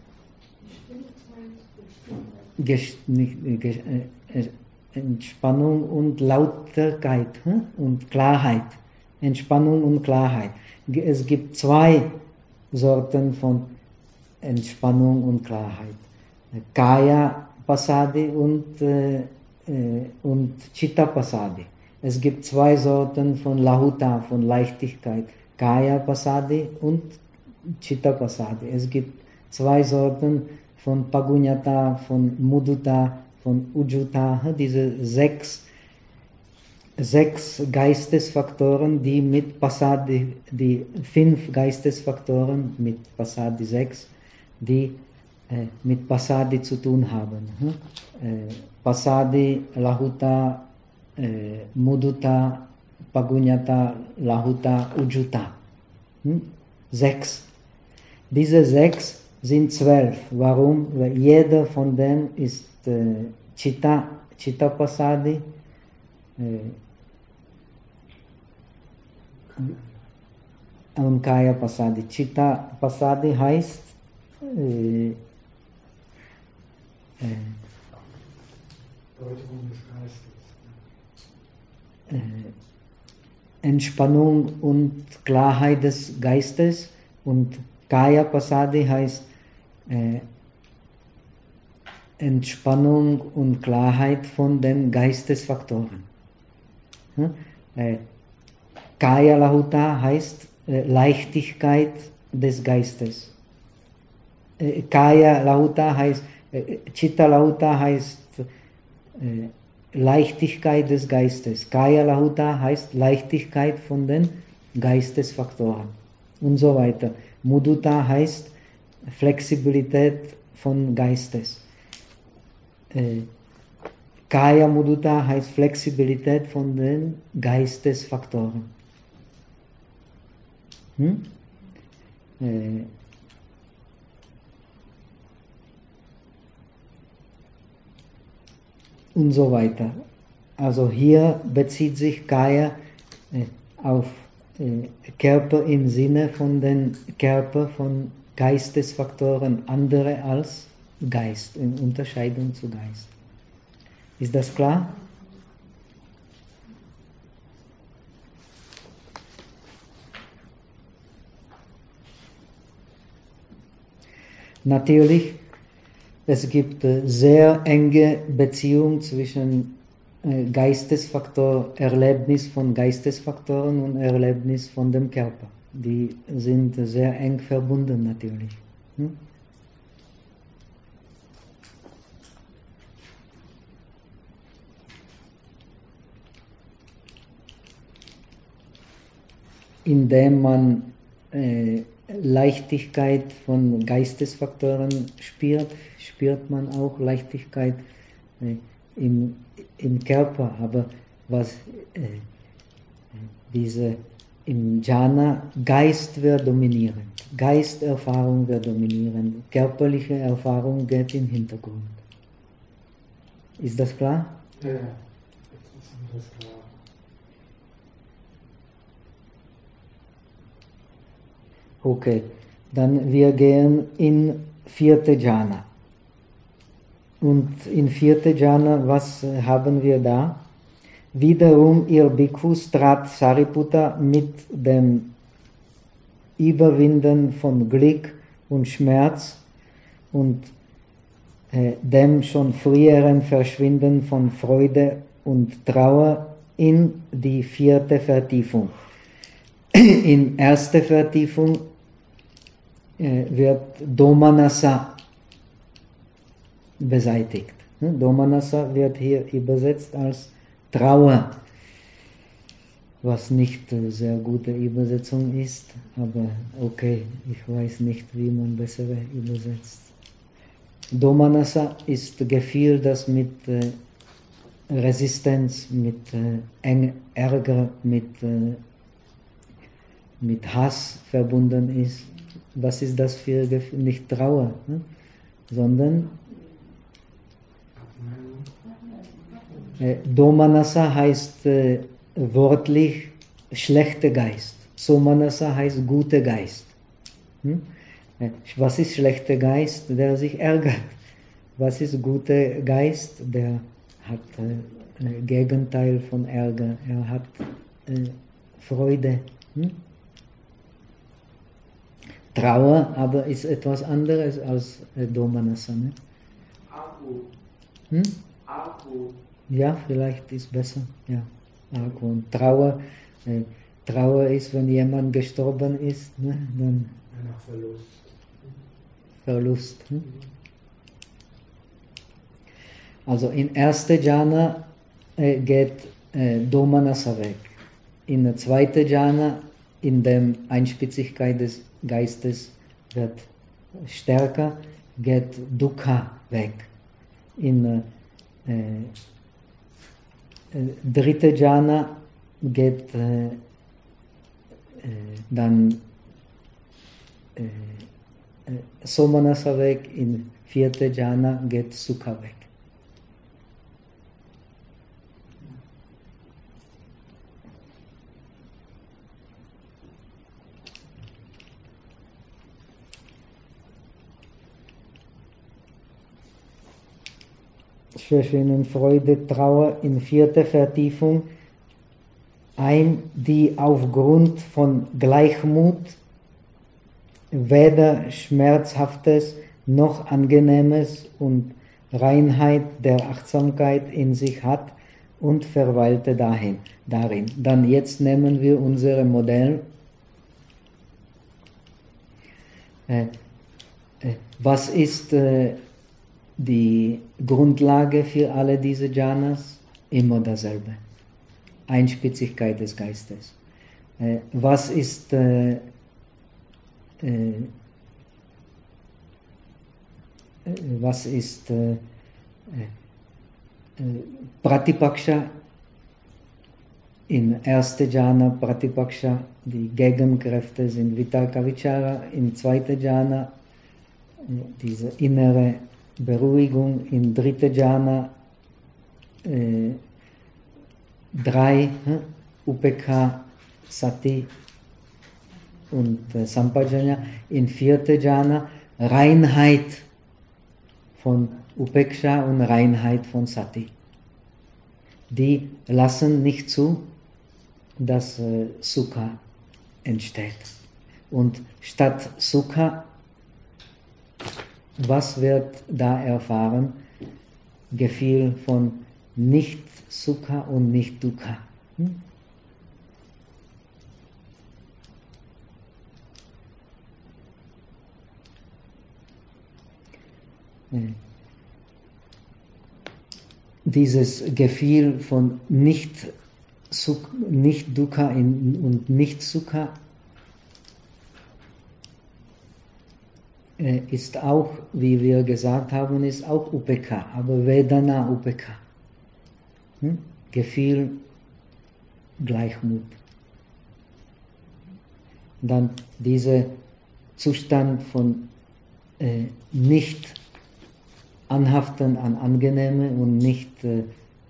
Ges nicht, Ges äh, Entspannung und Lauterkeit äh, und Klarheit. Entspannung und Klarheit. Es gibt zwei Sorten von Entspannung und Klarheit. Kaya Pasadi und, äh, äh, und Chitta Pasadi. Es gibt zwei Sorten von Lahuta, von Leichtigkeit. Kaya Pasadi und Chitta Pasadi. Es gibt zwei Sorten von Pagunyata, von Mudita, von Ujjuta. Diese sechs, sechs Geistesfaktoren, die mit Pasadi, die fünf Geistesfaktoren mit Pasadi sechs, die äh, mit Pasadi zu tun haben. Äh, Pasadi, Lahuta, äh, Mudita, Pagunyata, Lahuta, Ujjuta. Hm? Sechs. Diese sechs sind zwölf. Warum? Weil jeder von denen ist äh, Chitta, Chitta Pasadi, äh, und Kaya Pasadi. Chitta Pasadi heißt äh, äh, Deutung des Geistes. äh, Entspannung und Klarheit des Geistes, und Kaya Pasadi heißt äh, Entspannung und Klarheit von den Geistesfaktoren. Hm? Äh, Kaya Lahuta heißt äh, Leichtigkeit des Geistes. Äh, Kaya Lahuta heißt, äh, Chitta Lahuta heißt äh, Leichtigkeit des Geistes. Kaya Lahuta heißt Leichtigkeit von den Geistesfaktoren und so weiter. Mudita heißt Flexibilität von Geistes. Äh, Kaya Mudita heißt Flexibilität von den Geistesfaktoren. Hm? Äh, und so weiter. Also hier bezieht sich Kaya äh, auf äh, Körper im Sinne von den Körper von Geistesfaktoren andere als Geist, in Unterscheidung zu Geist. Ist das klar? Natürlich, es gibt sehr enge Beziehung zwischen Geistesfaktor, Erlebnis von Geistesfaktoren und Erlebnis von dem Körper. Die sind sehr eng verbunden natürlich. Hm? Indem man äh, Leichtigkeit von Geistesfaktoren spürt, spürt man auch Leichtigkeit äh, im, im Körper. Aber was äh, diese im Jhana, Geist wird dominierend, Geisterfahrung wird dominierend, körperliche Erfahrung geht im Hintergrund. Ist das klar? Ja, jetzt ist das klar. Okay, dann wir gehen in vierte Jhana. Und in vierte Jhana, was haben wir da? Wiederum, ihr Bhikkhus, trat Sariputta mit dem Überwinden von Glück und Schmerz und äh, dem schon früheren Verschwinden von Freude und Trauer in die vierte Vertiefung. In erster Vertiefung äh, wird Domanassa beseitigt. Domanassa wird hier übersetzt als Trauer, was nicht eine sehr gute Übersetzung ist, aber okay, ich weiß nicht, wie man bessere übersetzt. Domanassa ist Gefühl, das mit äh, Resistenz, mit äh, Ärger, mit, äh, mit Hass verbunden ist. Was ist das für Gefühl? Nicht Trauer, ne? Sondern äh, Domanassa heißt äh, wörtlich schlechter Geist. Somanassa heißt guter Geist. Hm? Äh, was ist schlechter Geist? Der sich ärgert. Was ist guter Geist? Der hat äh, ein Gegenteil von Ärger. Er hat äh, Freude. Hm? Trauer aber ist etwas anderes als äh, Domanassa. Ne? Akku. Hm? Akku. Ja, vielleicht ist besser. Ja, Akku. Und Trauer, äh, Trauer ist, wenn jemand gestorben ist, ne? Dann Nach Verlust. Verlust. Hm? Also in erster Jhana äh, geht äh, Domanassa weg. In der zweiten Jhana, in dem Einspitzigkeit des Geistes wird stärker, geht Dukkha weg. In äh, äh, dritte Jhana geht äh, äh, dann äh, äh, Somanassa weg, in vierte Jhana geht Sukha weg. Schönen Freude, Trauer in vierter Vertiefung ein, die aufgrund von Gleichmut weder Schmerzhaftes noch Angenehmes und Reinheit der Achtsamkeit in sich hat und verweilte dahin, darin. Dann jetzt nehmen wir unser Modell. Äh, äh, was ist äh, die Grundlage für alle diese Jhanas? Immer dasselbe. Einspitzigkeit des Geistes. Äh, was ist äh, äh, was ist äh, äh, Pratipaksha? In erster Jhana Pratipaksha, die Gegenkräfte sind Vitarka Vichara, im zweiten Jhana diese innere Beruhigung, in dritter Jhana äh, drei, äh, Upekha, Sati und äh, Sampajanya, in vierte Jhana Reinheit von Upeksha und Reinheit von Sati. Die lassen nicht zu, dass äh, Sukha entsteht. Und statt Sukha, was wird da erfahren? Gefühl von nicht Sukha und nicht Dukkha. Hm? Dieses Gefühl von nicht, nicht Dukkha und nicht Sukha ist auch, wie wir gesagt haben, ist auch Upekha, aber Vedana Upekha. Hm? Gefühl, Gleichmut. Dann dieser Zustand von äh, nicht Anhaften an Angenehme und nicht äh,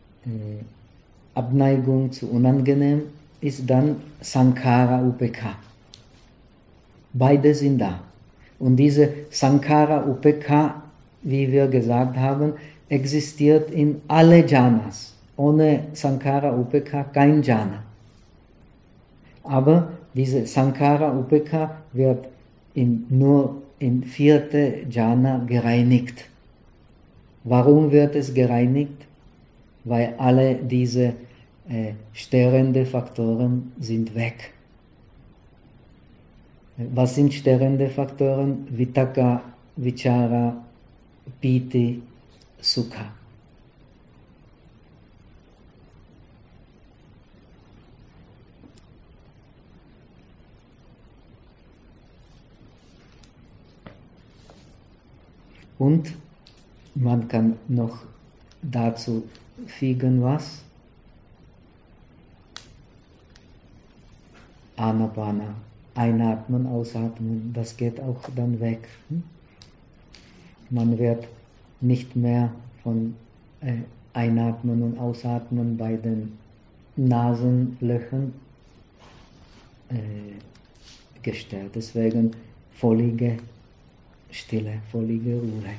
Abneigung zu Unangenehm ist dann Sankhara Upekha. Beide sind da. Und diese Sankhara Upekha, wie wir gesagt haben, existiert in alle Jhanas. Ohne Sankhara Upekha kein Jhana. Aber diese Sankhara Upekha wird in, nur in vierte Jhana gereinigt. Warum wird es gereinigt? Weil alle diese äh, störenden Faktoren sind weg. Was sind störende Faktoren? Vitaka, Vichara, Piti, Sukha. Und man kann noch dazu fügen was? Anapana. Einatmen, ausatmen, das geht auch dann weg. Man wird nicht mehr von äh, Einatmen und Ausatmen bei den Nasenlöchern äh, gestört. Deswegen völlige Stille, völlige Ruhe.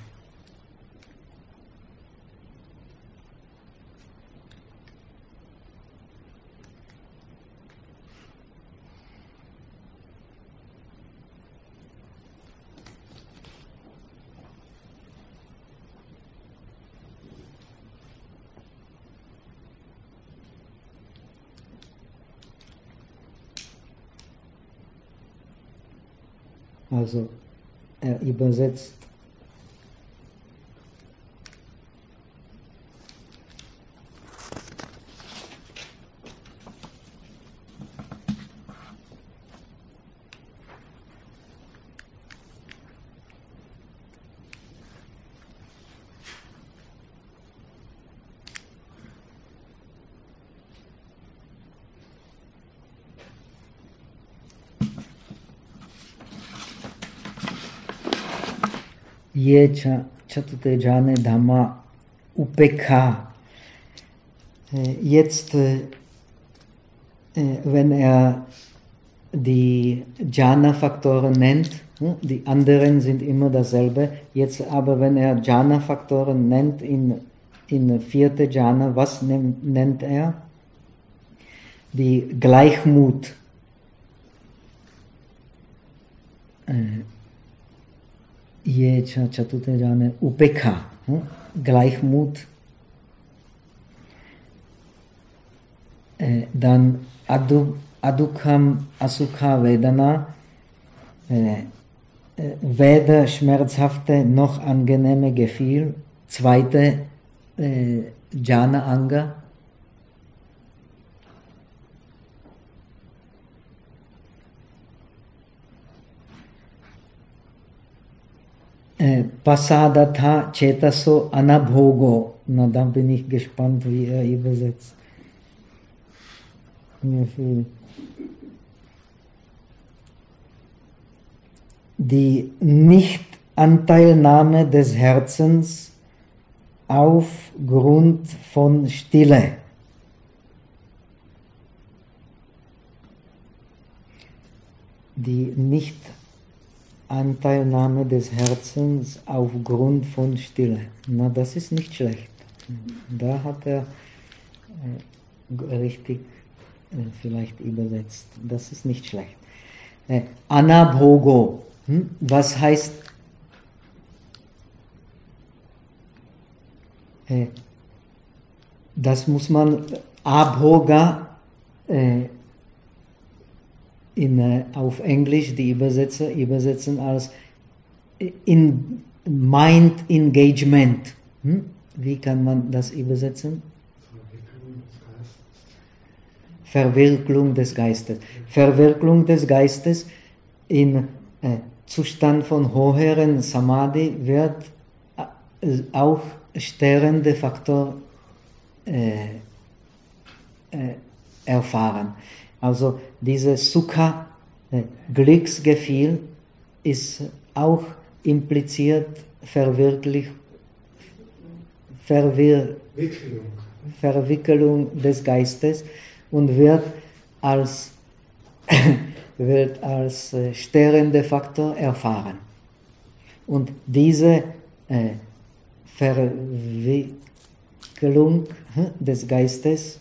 Also er übersetzt ये चतुर्थे जाने Dhamma Upekha. Jetzt, wenn er die Jhana-Faktoren nennt, die anderen sind immer dasselbe, jetzt aber wenn er Jhana-Faktoren nennt in, in vierte Jhana, was nennt er? Die Gleichmut. ये चतुर्थे जाने उपेक्षा, Gleichmut, äh, dann adu, Adukham Asukha Vedana, äh, äh, weder schmerzhafte noch angenehme Gefühl, zweite äh, Jhana Anga, Pasadatha Chetaso Anabhogo. Na, dann bin ich gespannt, wie er übersetzt. Die Nichtanteilnahme des Herzens aufgrund von Stille. die Nicht-Anteilnahme des Herzens aufgrund von Stille. Na, das ist nicht schlecht. Da hat er äh, richtig äh, vielleicht übersetzt. Das ist nicht schlecht. Äh, Anabhogo. Hm? Was heißt äh, das muss man Abhoga äh, in, äh, auf Englisch die Übersetzer übersetzen als in Mind Engagement. Hm? Wie kann man das übersetzen? Verwirklichung des Geistes. Verwirklichung des Geistes in äh, Zustand von höheren Samadhi wird äh, auch stärkender Faktor äh, äh, erfahren. Also dieses Sukha, äh, Glücksgefühl, ist auch impliziert Verwirklich, Verwir, Verwicklung des Geistes und wird als, wird als äh, stärkender Faktor erfahren. Und diese äh, Verwicklung des Geistes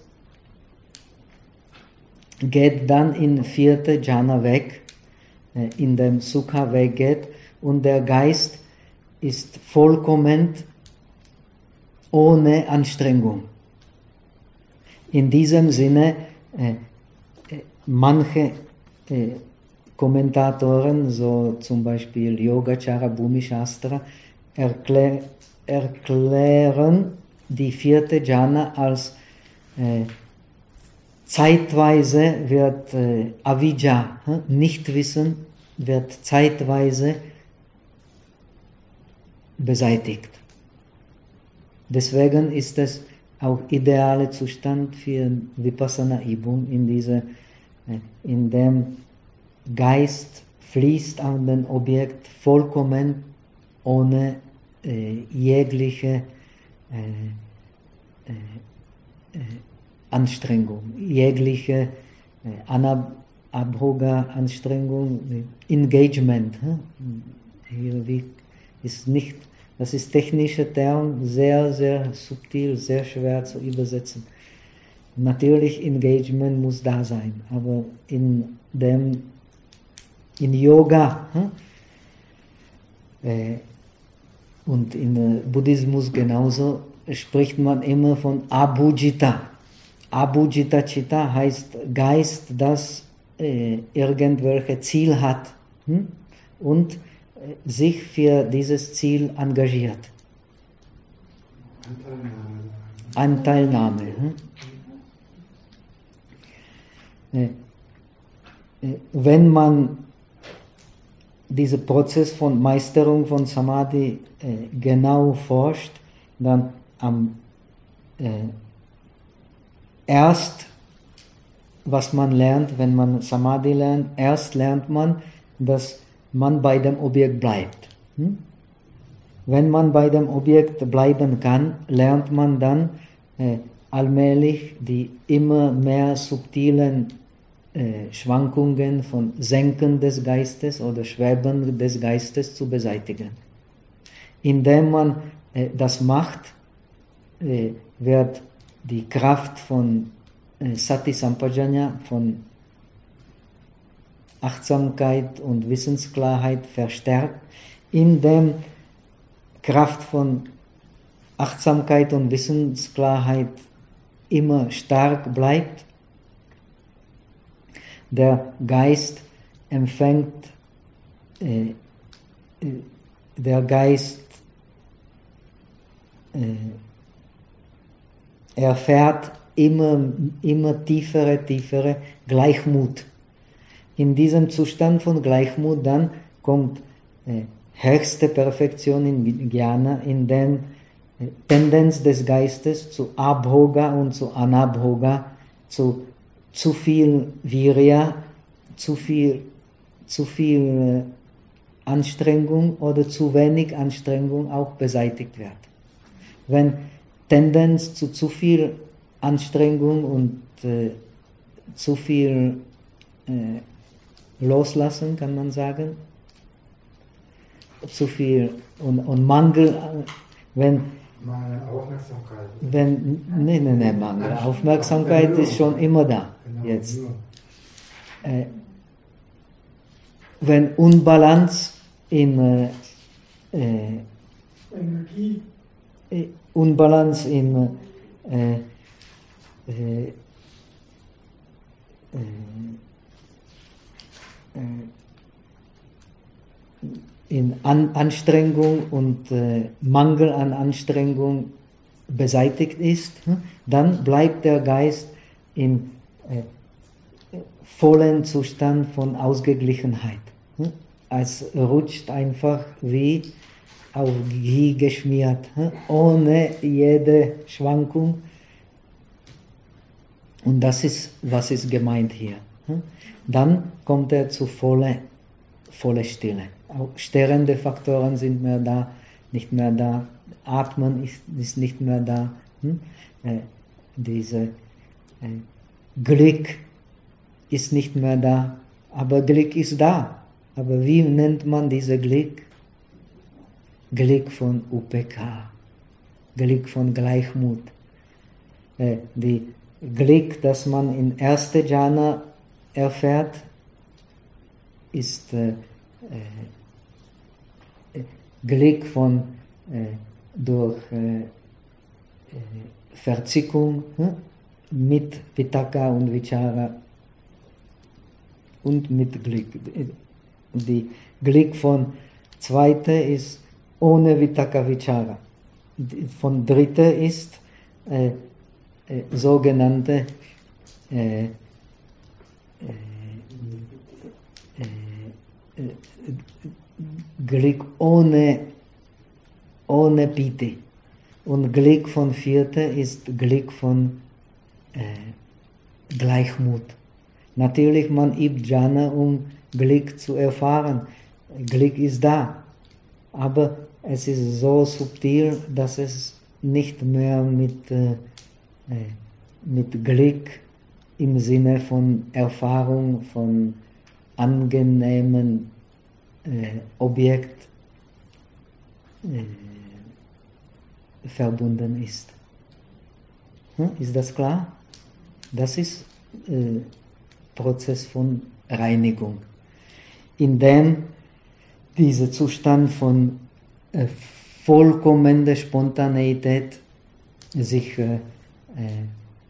geht dann in vierte Jhana weg, äh, in dem Sukha weggeht, und der Geist ist vollkommen ohne Anstrengung. In diesem Sinne, äh, manche äh, Kommentatoren, so zum Beispiel Yogacara Bhumi Shastra, erklär, erklären die vierte Jhana als äh, zeitweise wird äh, Avijja, äh, Nichtwissen, wird zeitweise beseitigt. Deswegen ist es auch idealer Zustand für Vipassana-Übung, in, diese, in dem Geist fließt an den Objekt vollkommen ohne äh, jegliche äh, äh, Anstrengung, jegliche äh, Anabhoga-Anstrengung, Engagement. Äh? Hier wie, ist nicht. Das ist technischer Term, sehr, sehr subtil, sehr schwer zu übersetzen. Natürlich, Engagement muss da sein, aber in dem, in Yoga äh, und in Buddhismus genauso spricht man immer von Abhujita. Abhujita Chitta heißt Geist, das äh, irgendwelche Ziel hat hm? und sich für dieses Ziel engagiert. Anteilnahme. Hm? Wenn man diesen Prozess von Meisterung von Samadhi äh, genau forscht, dann am äh, erst, was man lernt, wenn man Samadhi lernt, erst lernt man, dass man bei dem Objekt bleibt. Hm? Wenn man bei dem Objekt bleiben kann, lernt man dann äh, allmählich die immer mehr subtilen äh, Schwankungen von Senken des Geistes oder Schweben des Geistes zu beseitigen. Indem man äh, das macht, äh, wird die Kraft von äh, Sati Sampajanya, von Achtsamkeit und Wissensklarheit verstärkt, indem Kraft von Achtsamkeit und Wissensklarheit immer stark bleibt. Der Geist empfängt, äh, der Geist äh, erfährt immer, immer tiefere, tiefere Gleichmut. In diesem Zustand von Gleichmut dann kommt äh, höchste Perfektion in Jnana, in dem äh, Tendenz des Geistes zu Abhoga und zu Anabhoga, zu zu viel Virya, zu viel, zu viel äh, Anstrengung oder zu wenig Anstrengung auch beseitigt wird. Wenn Tendenz zu zu viel Anstrengung und äh, zu viel äh, loslassen, kann man sagen. Zu viel und, und Mangel, wenn, Meine Aufmerksamkeit. wenn, nee, nee, nee, Mangel, Aufmerksamkeit ist schon immer da, Genau, jetzt. nur. Äh, wenn Unbalance in, äh, äh, Energie, äh, Unbalance in, äh, äh, äh, in an Anstrengung und äh, Mangel an Anstrengung beseitigt ist, dann bleibt der Geist im äh, vollen Zustand von Ausgeglichenheit. Es rutscht einfach wie auf Ghee geschmiert, ohne jede Schwankung. Und das ist, was ist gemeint hier. Dann kommt er zu volle, volle Stille. Auch störende Faktoren sind mehr da, nicht mehr da. Atmen ist, ist nicht mehr da. Hm? Äh, diese äh, Glück ist nicht mehr da. Aber Glück ist da. Aber wie nennt man diese Glück? Glück von U P K. Glück von Gleichmut. Äh, die Glück, das man in erste Jhana erfährt, ist äh, äh, Glück von äh, durch äh, äh, Verzickung hm? mit Vitaka und Vichara und mit Glück. Die Glück von zweite ist ohne Vitaka Vichara. Von dritte ist äh, äh, sogenannte äh, äh, äh, Glück ohne, ohne Piti. Und Glück von vierte ist Glück von äh, Gleichmut. Natürlich, man übt Jhana, um Glück zu erfahren. Glück ist da. Aber es ist so subtil, dass es nicht mehr mit, äh, mit Glück im Sinne von Erfahrung, von angenehmen äh, Objekt äh, verbunden ist. Hm? Ist das klar? Das ist äh, Prozess von Reinigung, in dem dieser Zustand von äh, vollkommener Spontaneität sich äh, äh,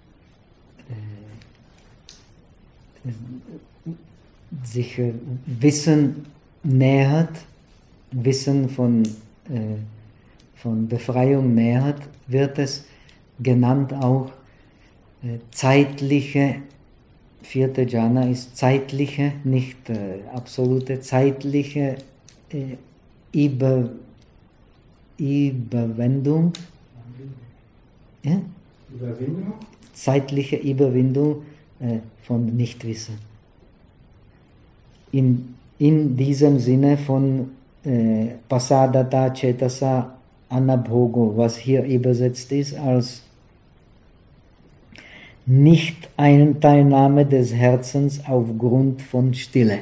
äh, sich äh, Wissen nähert, Wissen von, äh, von Befreiung nähert, wird es genannt auch äh, zeitliche, vierte Jhana ist zeitliche, nicht äh, absolute, zeitliche äh, Über, Überwindung, ja? Überwindung? Zeitliche Überwindung äh, von Nichtwissen. In, in diesem Sinne von äh, Pasadata Cetasa Anabhogo, was hier übersetzt ist als Nicht-Einteilnahme des Herzens aufgrund von Stille.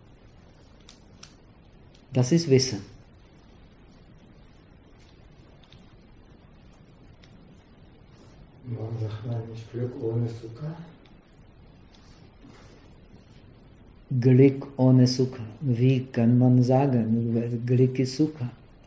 Das ist Wissen. Warum sagt man nicht Glück ohne Sukha? Glück ohne Sukha. Wie kann man sagen, Glück ist Sukha?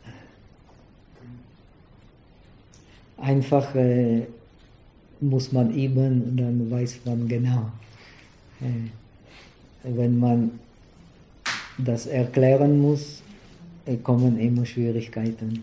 Einfach äh, muss man üben, dann weiß man genau. Äh, wenn man das erklären muss, äh, kommen immer Schwierigkeiten.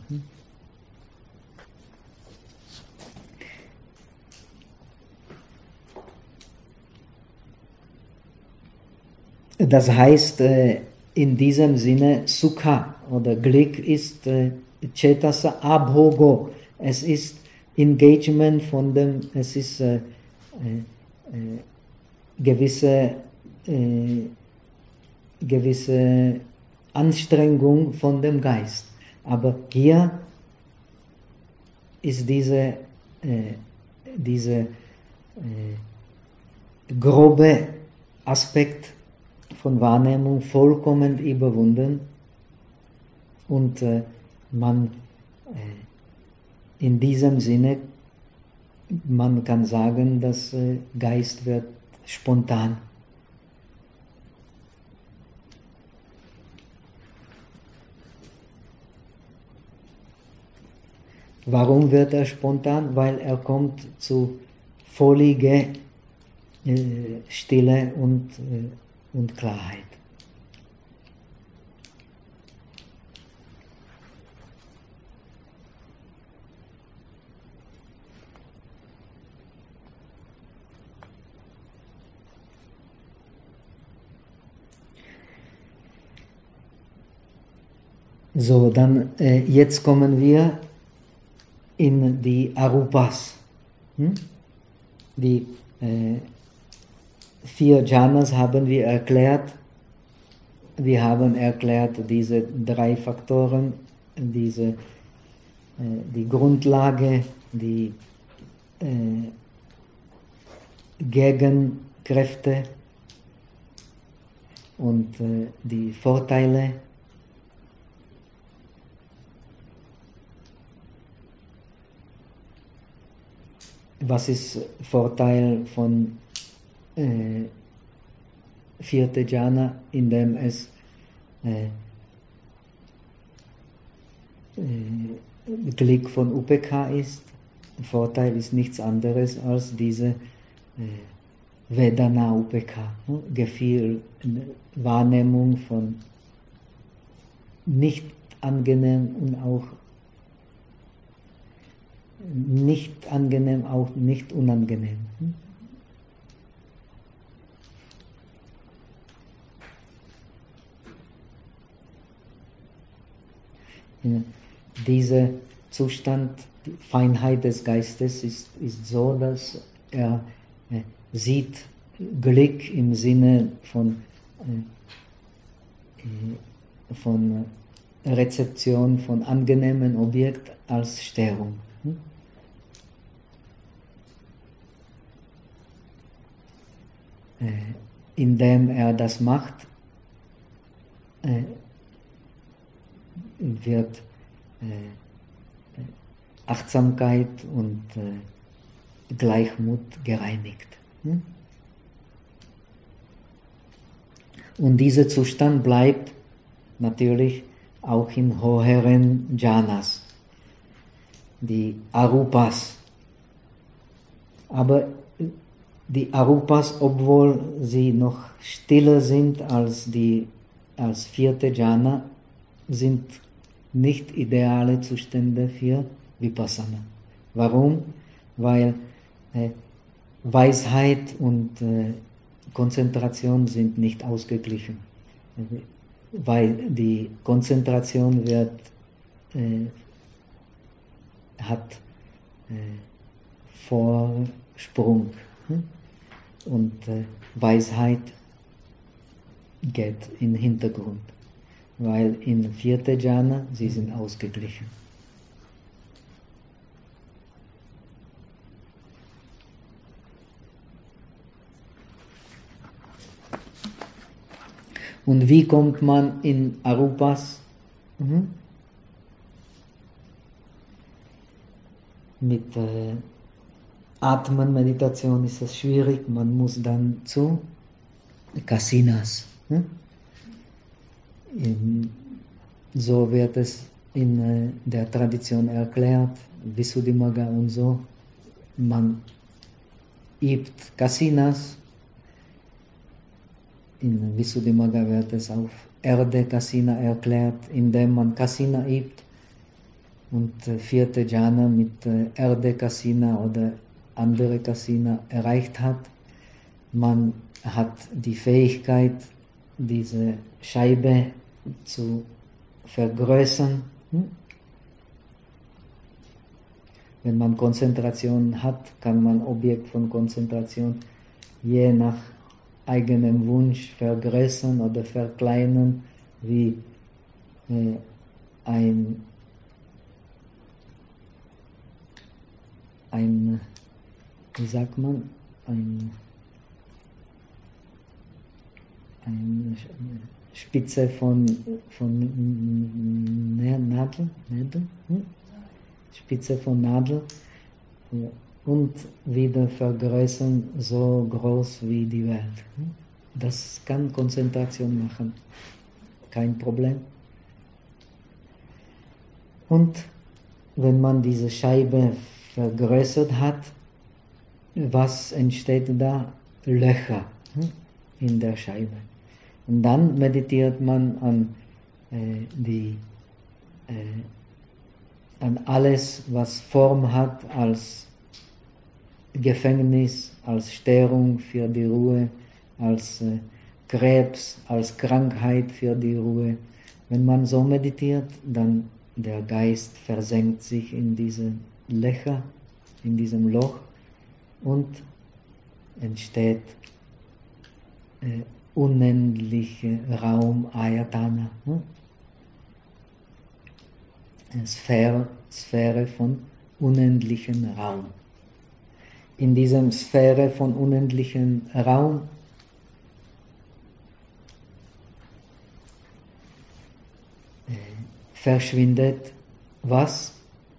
Das heißt, in diesem Sinne, Sukha oder Glück ist Cetasa Abhogo. Es ist Engagement von dem, es ist äh, äh, gewisse, äh, gewisse Anstrengung von dem Geist. Aber hier ist diese, äh, diese äh, grobe Aspekt von Wahrnehmung vollkommen überwunden und äh, man äh, in diesem Sinne, man kann sagen, dass äh, Geist wird spontan. Warum wird er spontan? Weil er kommt zu völliger äh, Stille und, äh, und Klarheit. So, dann äh, jetzt kommen wir in die Arupas. Hm? Die äh, vier Jhanas haben wir erklärt. Wir haben erklärt diese drei Faktoren, diese, äh, die Grundlage, die äh, Gegenkräfte und äh, die Vorteile. Was ist Vorteil von äh, vierte Jhana, indem es äh, äh, Glück von Upekha ist? Vorteil ist nichts anderes als diese äh, Vedana Upekha, ne? Gefühl, Wahrnehmung von nicht angenehm und auch nicht angenehm, auch nicht unangenehm. Dieser Zustand, die Feinheit des Geistes ist, ist so, dass er äh, sieht Glück im Sinne von, äh, von Rezeption von angenehmen Objekt als Störung. Indem er das macht, wird Achtsamkeit und Gleichmut gereinigt. Und dieser Zustand bleibt natürlich auch in höheren Jhanas, die Arupas. Aber die Arupas, obwohl sie noch stiller sind als die als vierte Jhana, sind nicht ideale Zustände für Vipassana. Warum? Weil äh, Weisheit und äh, Konzentration sind nicht ausgeglichen. Weil die Konzentration wird, äh, hat äh, Vorsprung. Und äh, Weisheit geht in den Hintergrund, weil in vierte Jhana sie sind ausgeglichen. Und wie kommt man in Arupas? Mhm. Mit äh, Atmenmeditation ist es schwierig, man muss dann zu Kasinas. Hm? So wird es in äh, der Tradition erklärt, Visuddhimagga und so. Man übt Kasinas. In Visuddhimagga wird es auf Erde Kasina erklärt, indem man Kasina übt. Und äh, vierte Jhana mit äh, Erde Kasina oder andere Kasina erreicht hat. Man hat die Fähigkeit, diese Scheibe zu vergrößern. Wenn man Konzentration hat, kann man Objekt von Konzentration je nach eigenem Wunsch vergrößern oder verkleinern, wie äh, ein, ein wie sagt man, ein, eine Spitze von, von Nadel, Nadel hm? Spitze von Nadel und wieder vergrößern, so groß wie die Welt. Das kann Konzentration machen, kein Problem. Und wenn man diese Scheibe vergrößert hat, was entsteht da? Löcher in der Scheibe. Und dann meditiert man an, äh, die, äh, an alles, was Form hat, als Gefängnis, als Störung für die Ruhe, als äh, Krebs, als Krankheit für die Ruhe. Wenn man so meditiert, dann der Geist versenkt sich in diese Löcher, in diesem Loch und entsteht äh, unendliche Raum, Ayatana, ne? Sphäre, Sphäre von unendlichen Raum. In diesem Sphäre von unendlichen Raum äh, verschwindet was?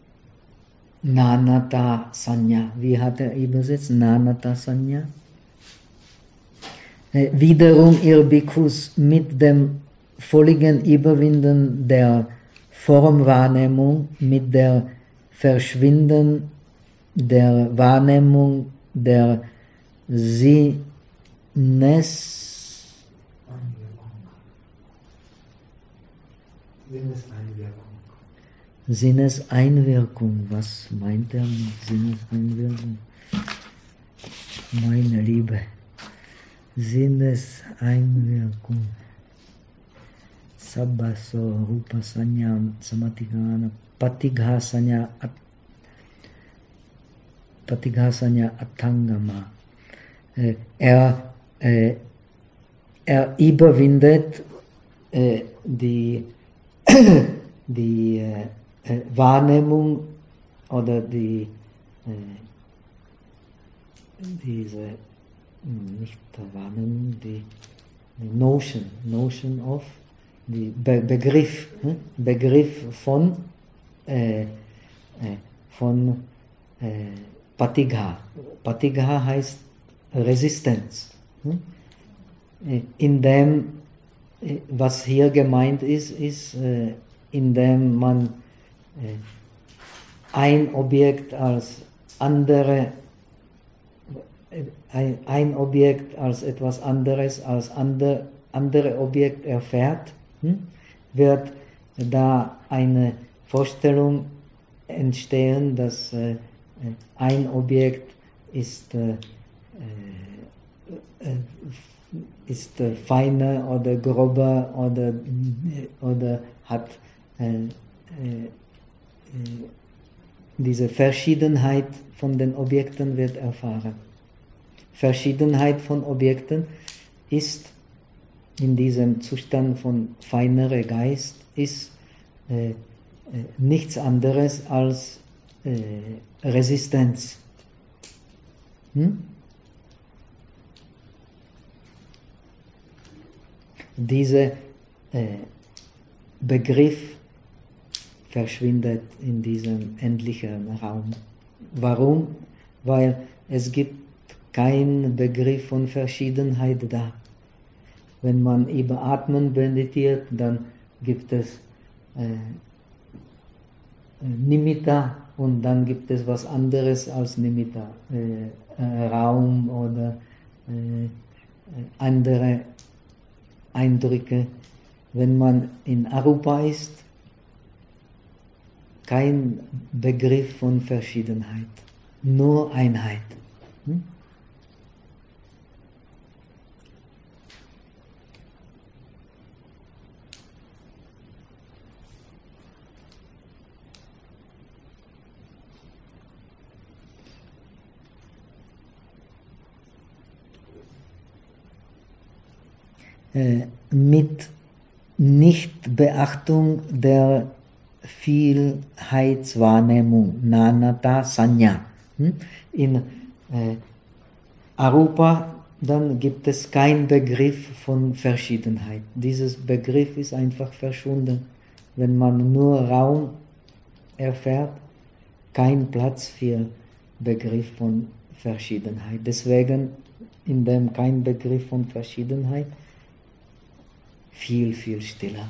Nanata Sanya. Wie hat er übersetzt? Nanata Sanya. Äh, wiederum, ihr Bhikkhus, mit dem völligen Überwinden der Formwahrnehmung, mit der Verschwinden der Wahrnehmung der Sinnes, Sinneseinwirkung. Sinneseinwirkung. Was meint er mit Sinneseinwirkung? Meine Liebe. Sinneseinwirkung. Sabbaso, Rupa Sanya, Samatigana, Patigha Sanya, Patigha Sanya Atangama. Er, äh, er überwindet äh, die, die äh, Wahrnehmung oder die, äh, diese, nicht Wahrnehmung, die, die Notion, Notion of, die Be Begriff, hm? Begriff von, äh, äh, von äh, Patigha. Patigha heißt Resistenz. Hm? Indem, was hier gemeint ist, ist, äh, indem man äh, ein Objekt als andere, ein, ein Objekt als etwas anderes, als andere, andere Objekt erfährt, hm? wird da eine Vorstellung entstehen, dass äh, ein Objekt ist, äh, äh, ist äh, feiner oder grober oder, oder hat äh, äh, diese Verschiedenheit von den Objekten wird erfahren. Verschiedenheit von Objekten ist in diesem Zustand von feinerer Geist ist äh, äh, nichts anderes als äh, Resistenz. Hm? Dieser äh, Begriff verschwindet in diesem endlichen Raum. Warum? Weil es gibt keinen Begriff von Verschiedenheit da. Wenn man über Atmen meditiert, dann gibt es äh, Nimitta und dann gibt es was anderes als Nimitta, äh, äh, Raum oder äh, andere Eindrücke. Wenn man in Arupa ist, kein Begriff von Verschiedenheit, nur Einheit. Hm? Äh, mit Nichtbeachtung der Vielheitswahrnehmung, Nanata Sanya. In äh, Arupa dann gibt es keinen Begriff von Verschiedenheit. Dieses Begriff ist einfach verschwunden. Wenn man nur Raum erfährt, kein Platz für Begriff von Verschiedenheit. Deswegen, in dem kein Begriff von Verschiedenheit, viel, viel stiller.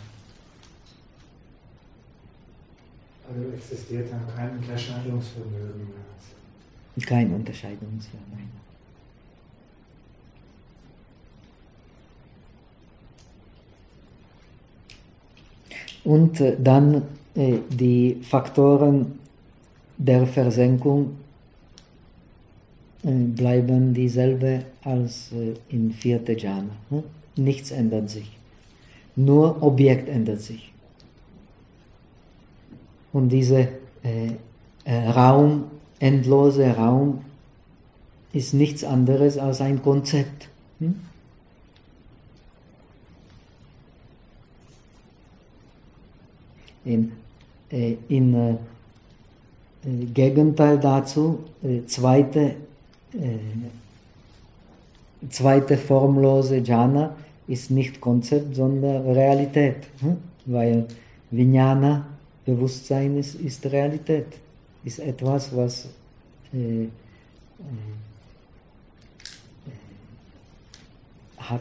Also existiert dann kein Unterscheidungsvermögen mehr. Kein Unterscheidungsvermögen. Und äh, dann äh, die Faktoren der Versenkung äh, bleiben dieselbe als äh, in vierte Jhana. Hm? Nichts ändert sich. Nur Objekt ändert sich. Und dieser äh, äh, Raum, endlose Raum, ist nichts anderes als ein Konzept. Hm? In, äh, in äh, Gegenteil dazu, äh, zweite, äh, zweite formlose Jhana ist nicht Konzept, sondern Realität. Hm? Weil Vijnana, Bewusstsein ist, ist Realität, ist etwas, was äh, äh, hat,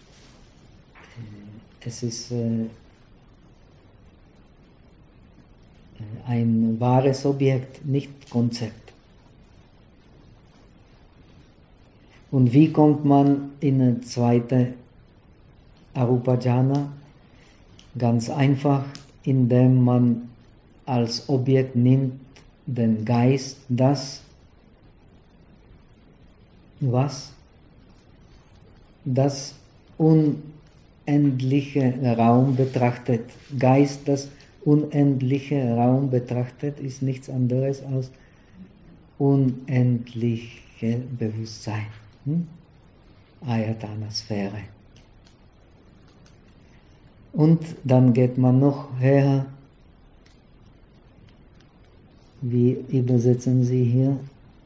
äh, es ist äh, ein wahres Objekt, nicht Konzept. Und wie kommt man in eine zweite Arupa Jhana? Ganz einfach, indem man als Objekt nimmt den Geist, das, was? Das unendliche Raum betrachtet. Geist, das unendliche Raum betrachtet, ist nichts anderes als unendliche Bewusstsein. Hm? Ayatana-Sphäre. Und dann geht man noch her. Wie übersetzen Sie hier?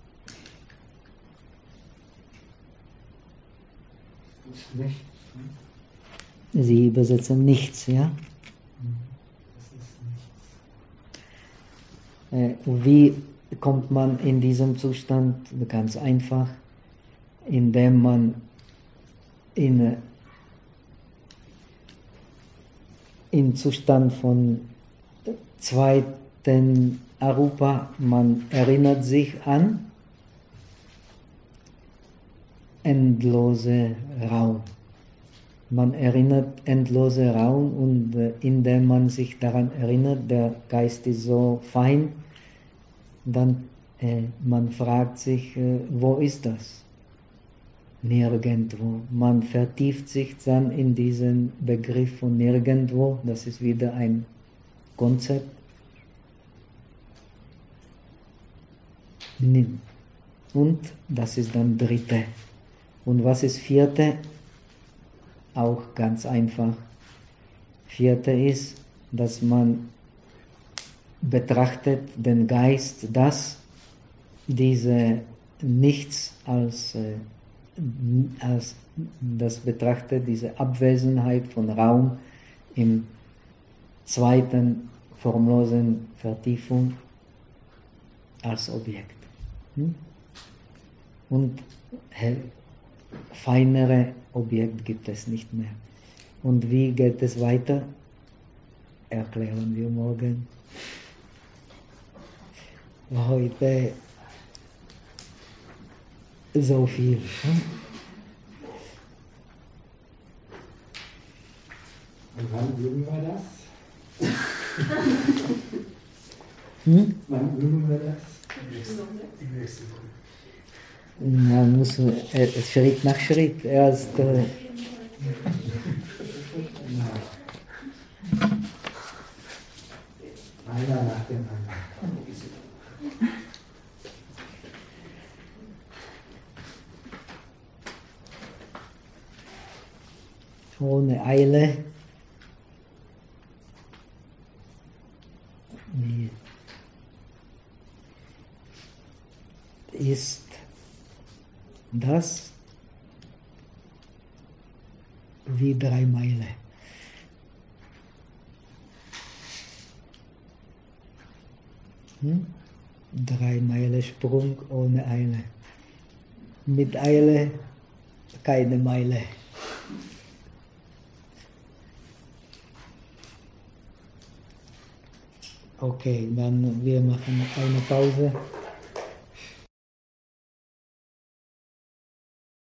Ist nichts. Sie übersetzen nichts, ja? Das ist nichts. Wie kommt man in diesem Zustand? Ganz einfach, indem man in im Zustand von zweiten Arupa, man erinnert sich an endlose Raum. Man erinnert endlose Raum und äh, indem man sich daran erinnert, der Geist ist so fein, dann äh, man fragt sich, äh, wo ist das? Nirgendwo. Man vertieft sich dann in diesen Begriff von nirgendwo, das ist wieder ein Konzept. Und das ist dann dritte. Und was ist vierte? Auch ganz einfach. Vierte ist, dass man betrachtet den Geist, dass diese Nichts als, als das betrachtet, diese Abwesenheit von Raum im zweiten formlosen Vertiefung als Objekt. Und feinere Objekt gibt es nicht mehr. Und wie geht es weiter? Erklären wir morgen. Heute so viel. Und wann üben wir das? Hm? Wann üben wir das? Die nächste Woche. Ja, muss äh, Schritt nach Schritt. Erst äh, einer nach dem anderen. ohne Eile. Nee. Ist das wie drei Meilen. Hm? Drei Meilen Sprung ohne Eile. Mit Eile keine Meile. Okay, dann wir machen eine Pause.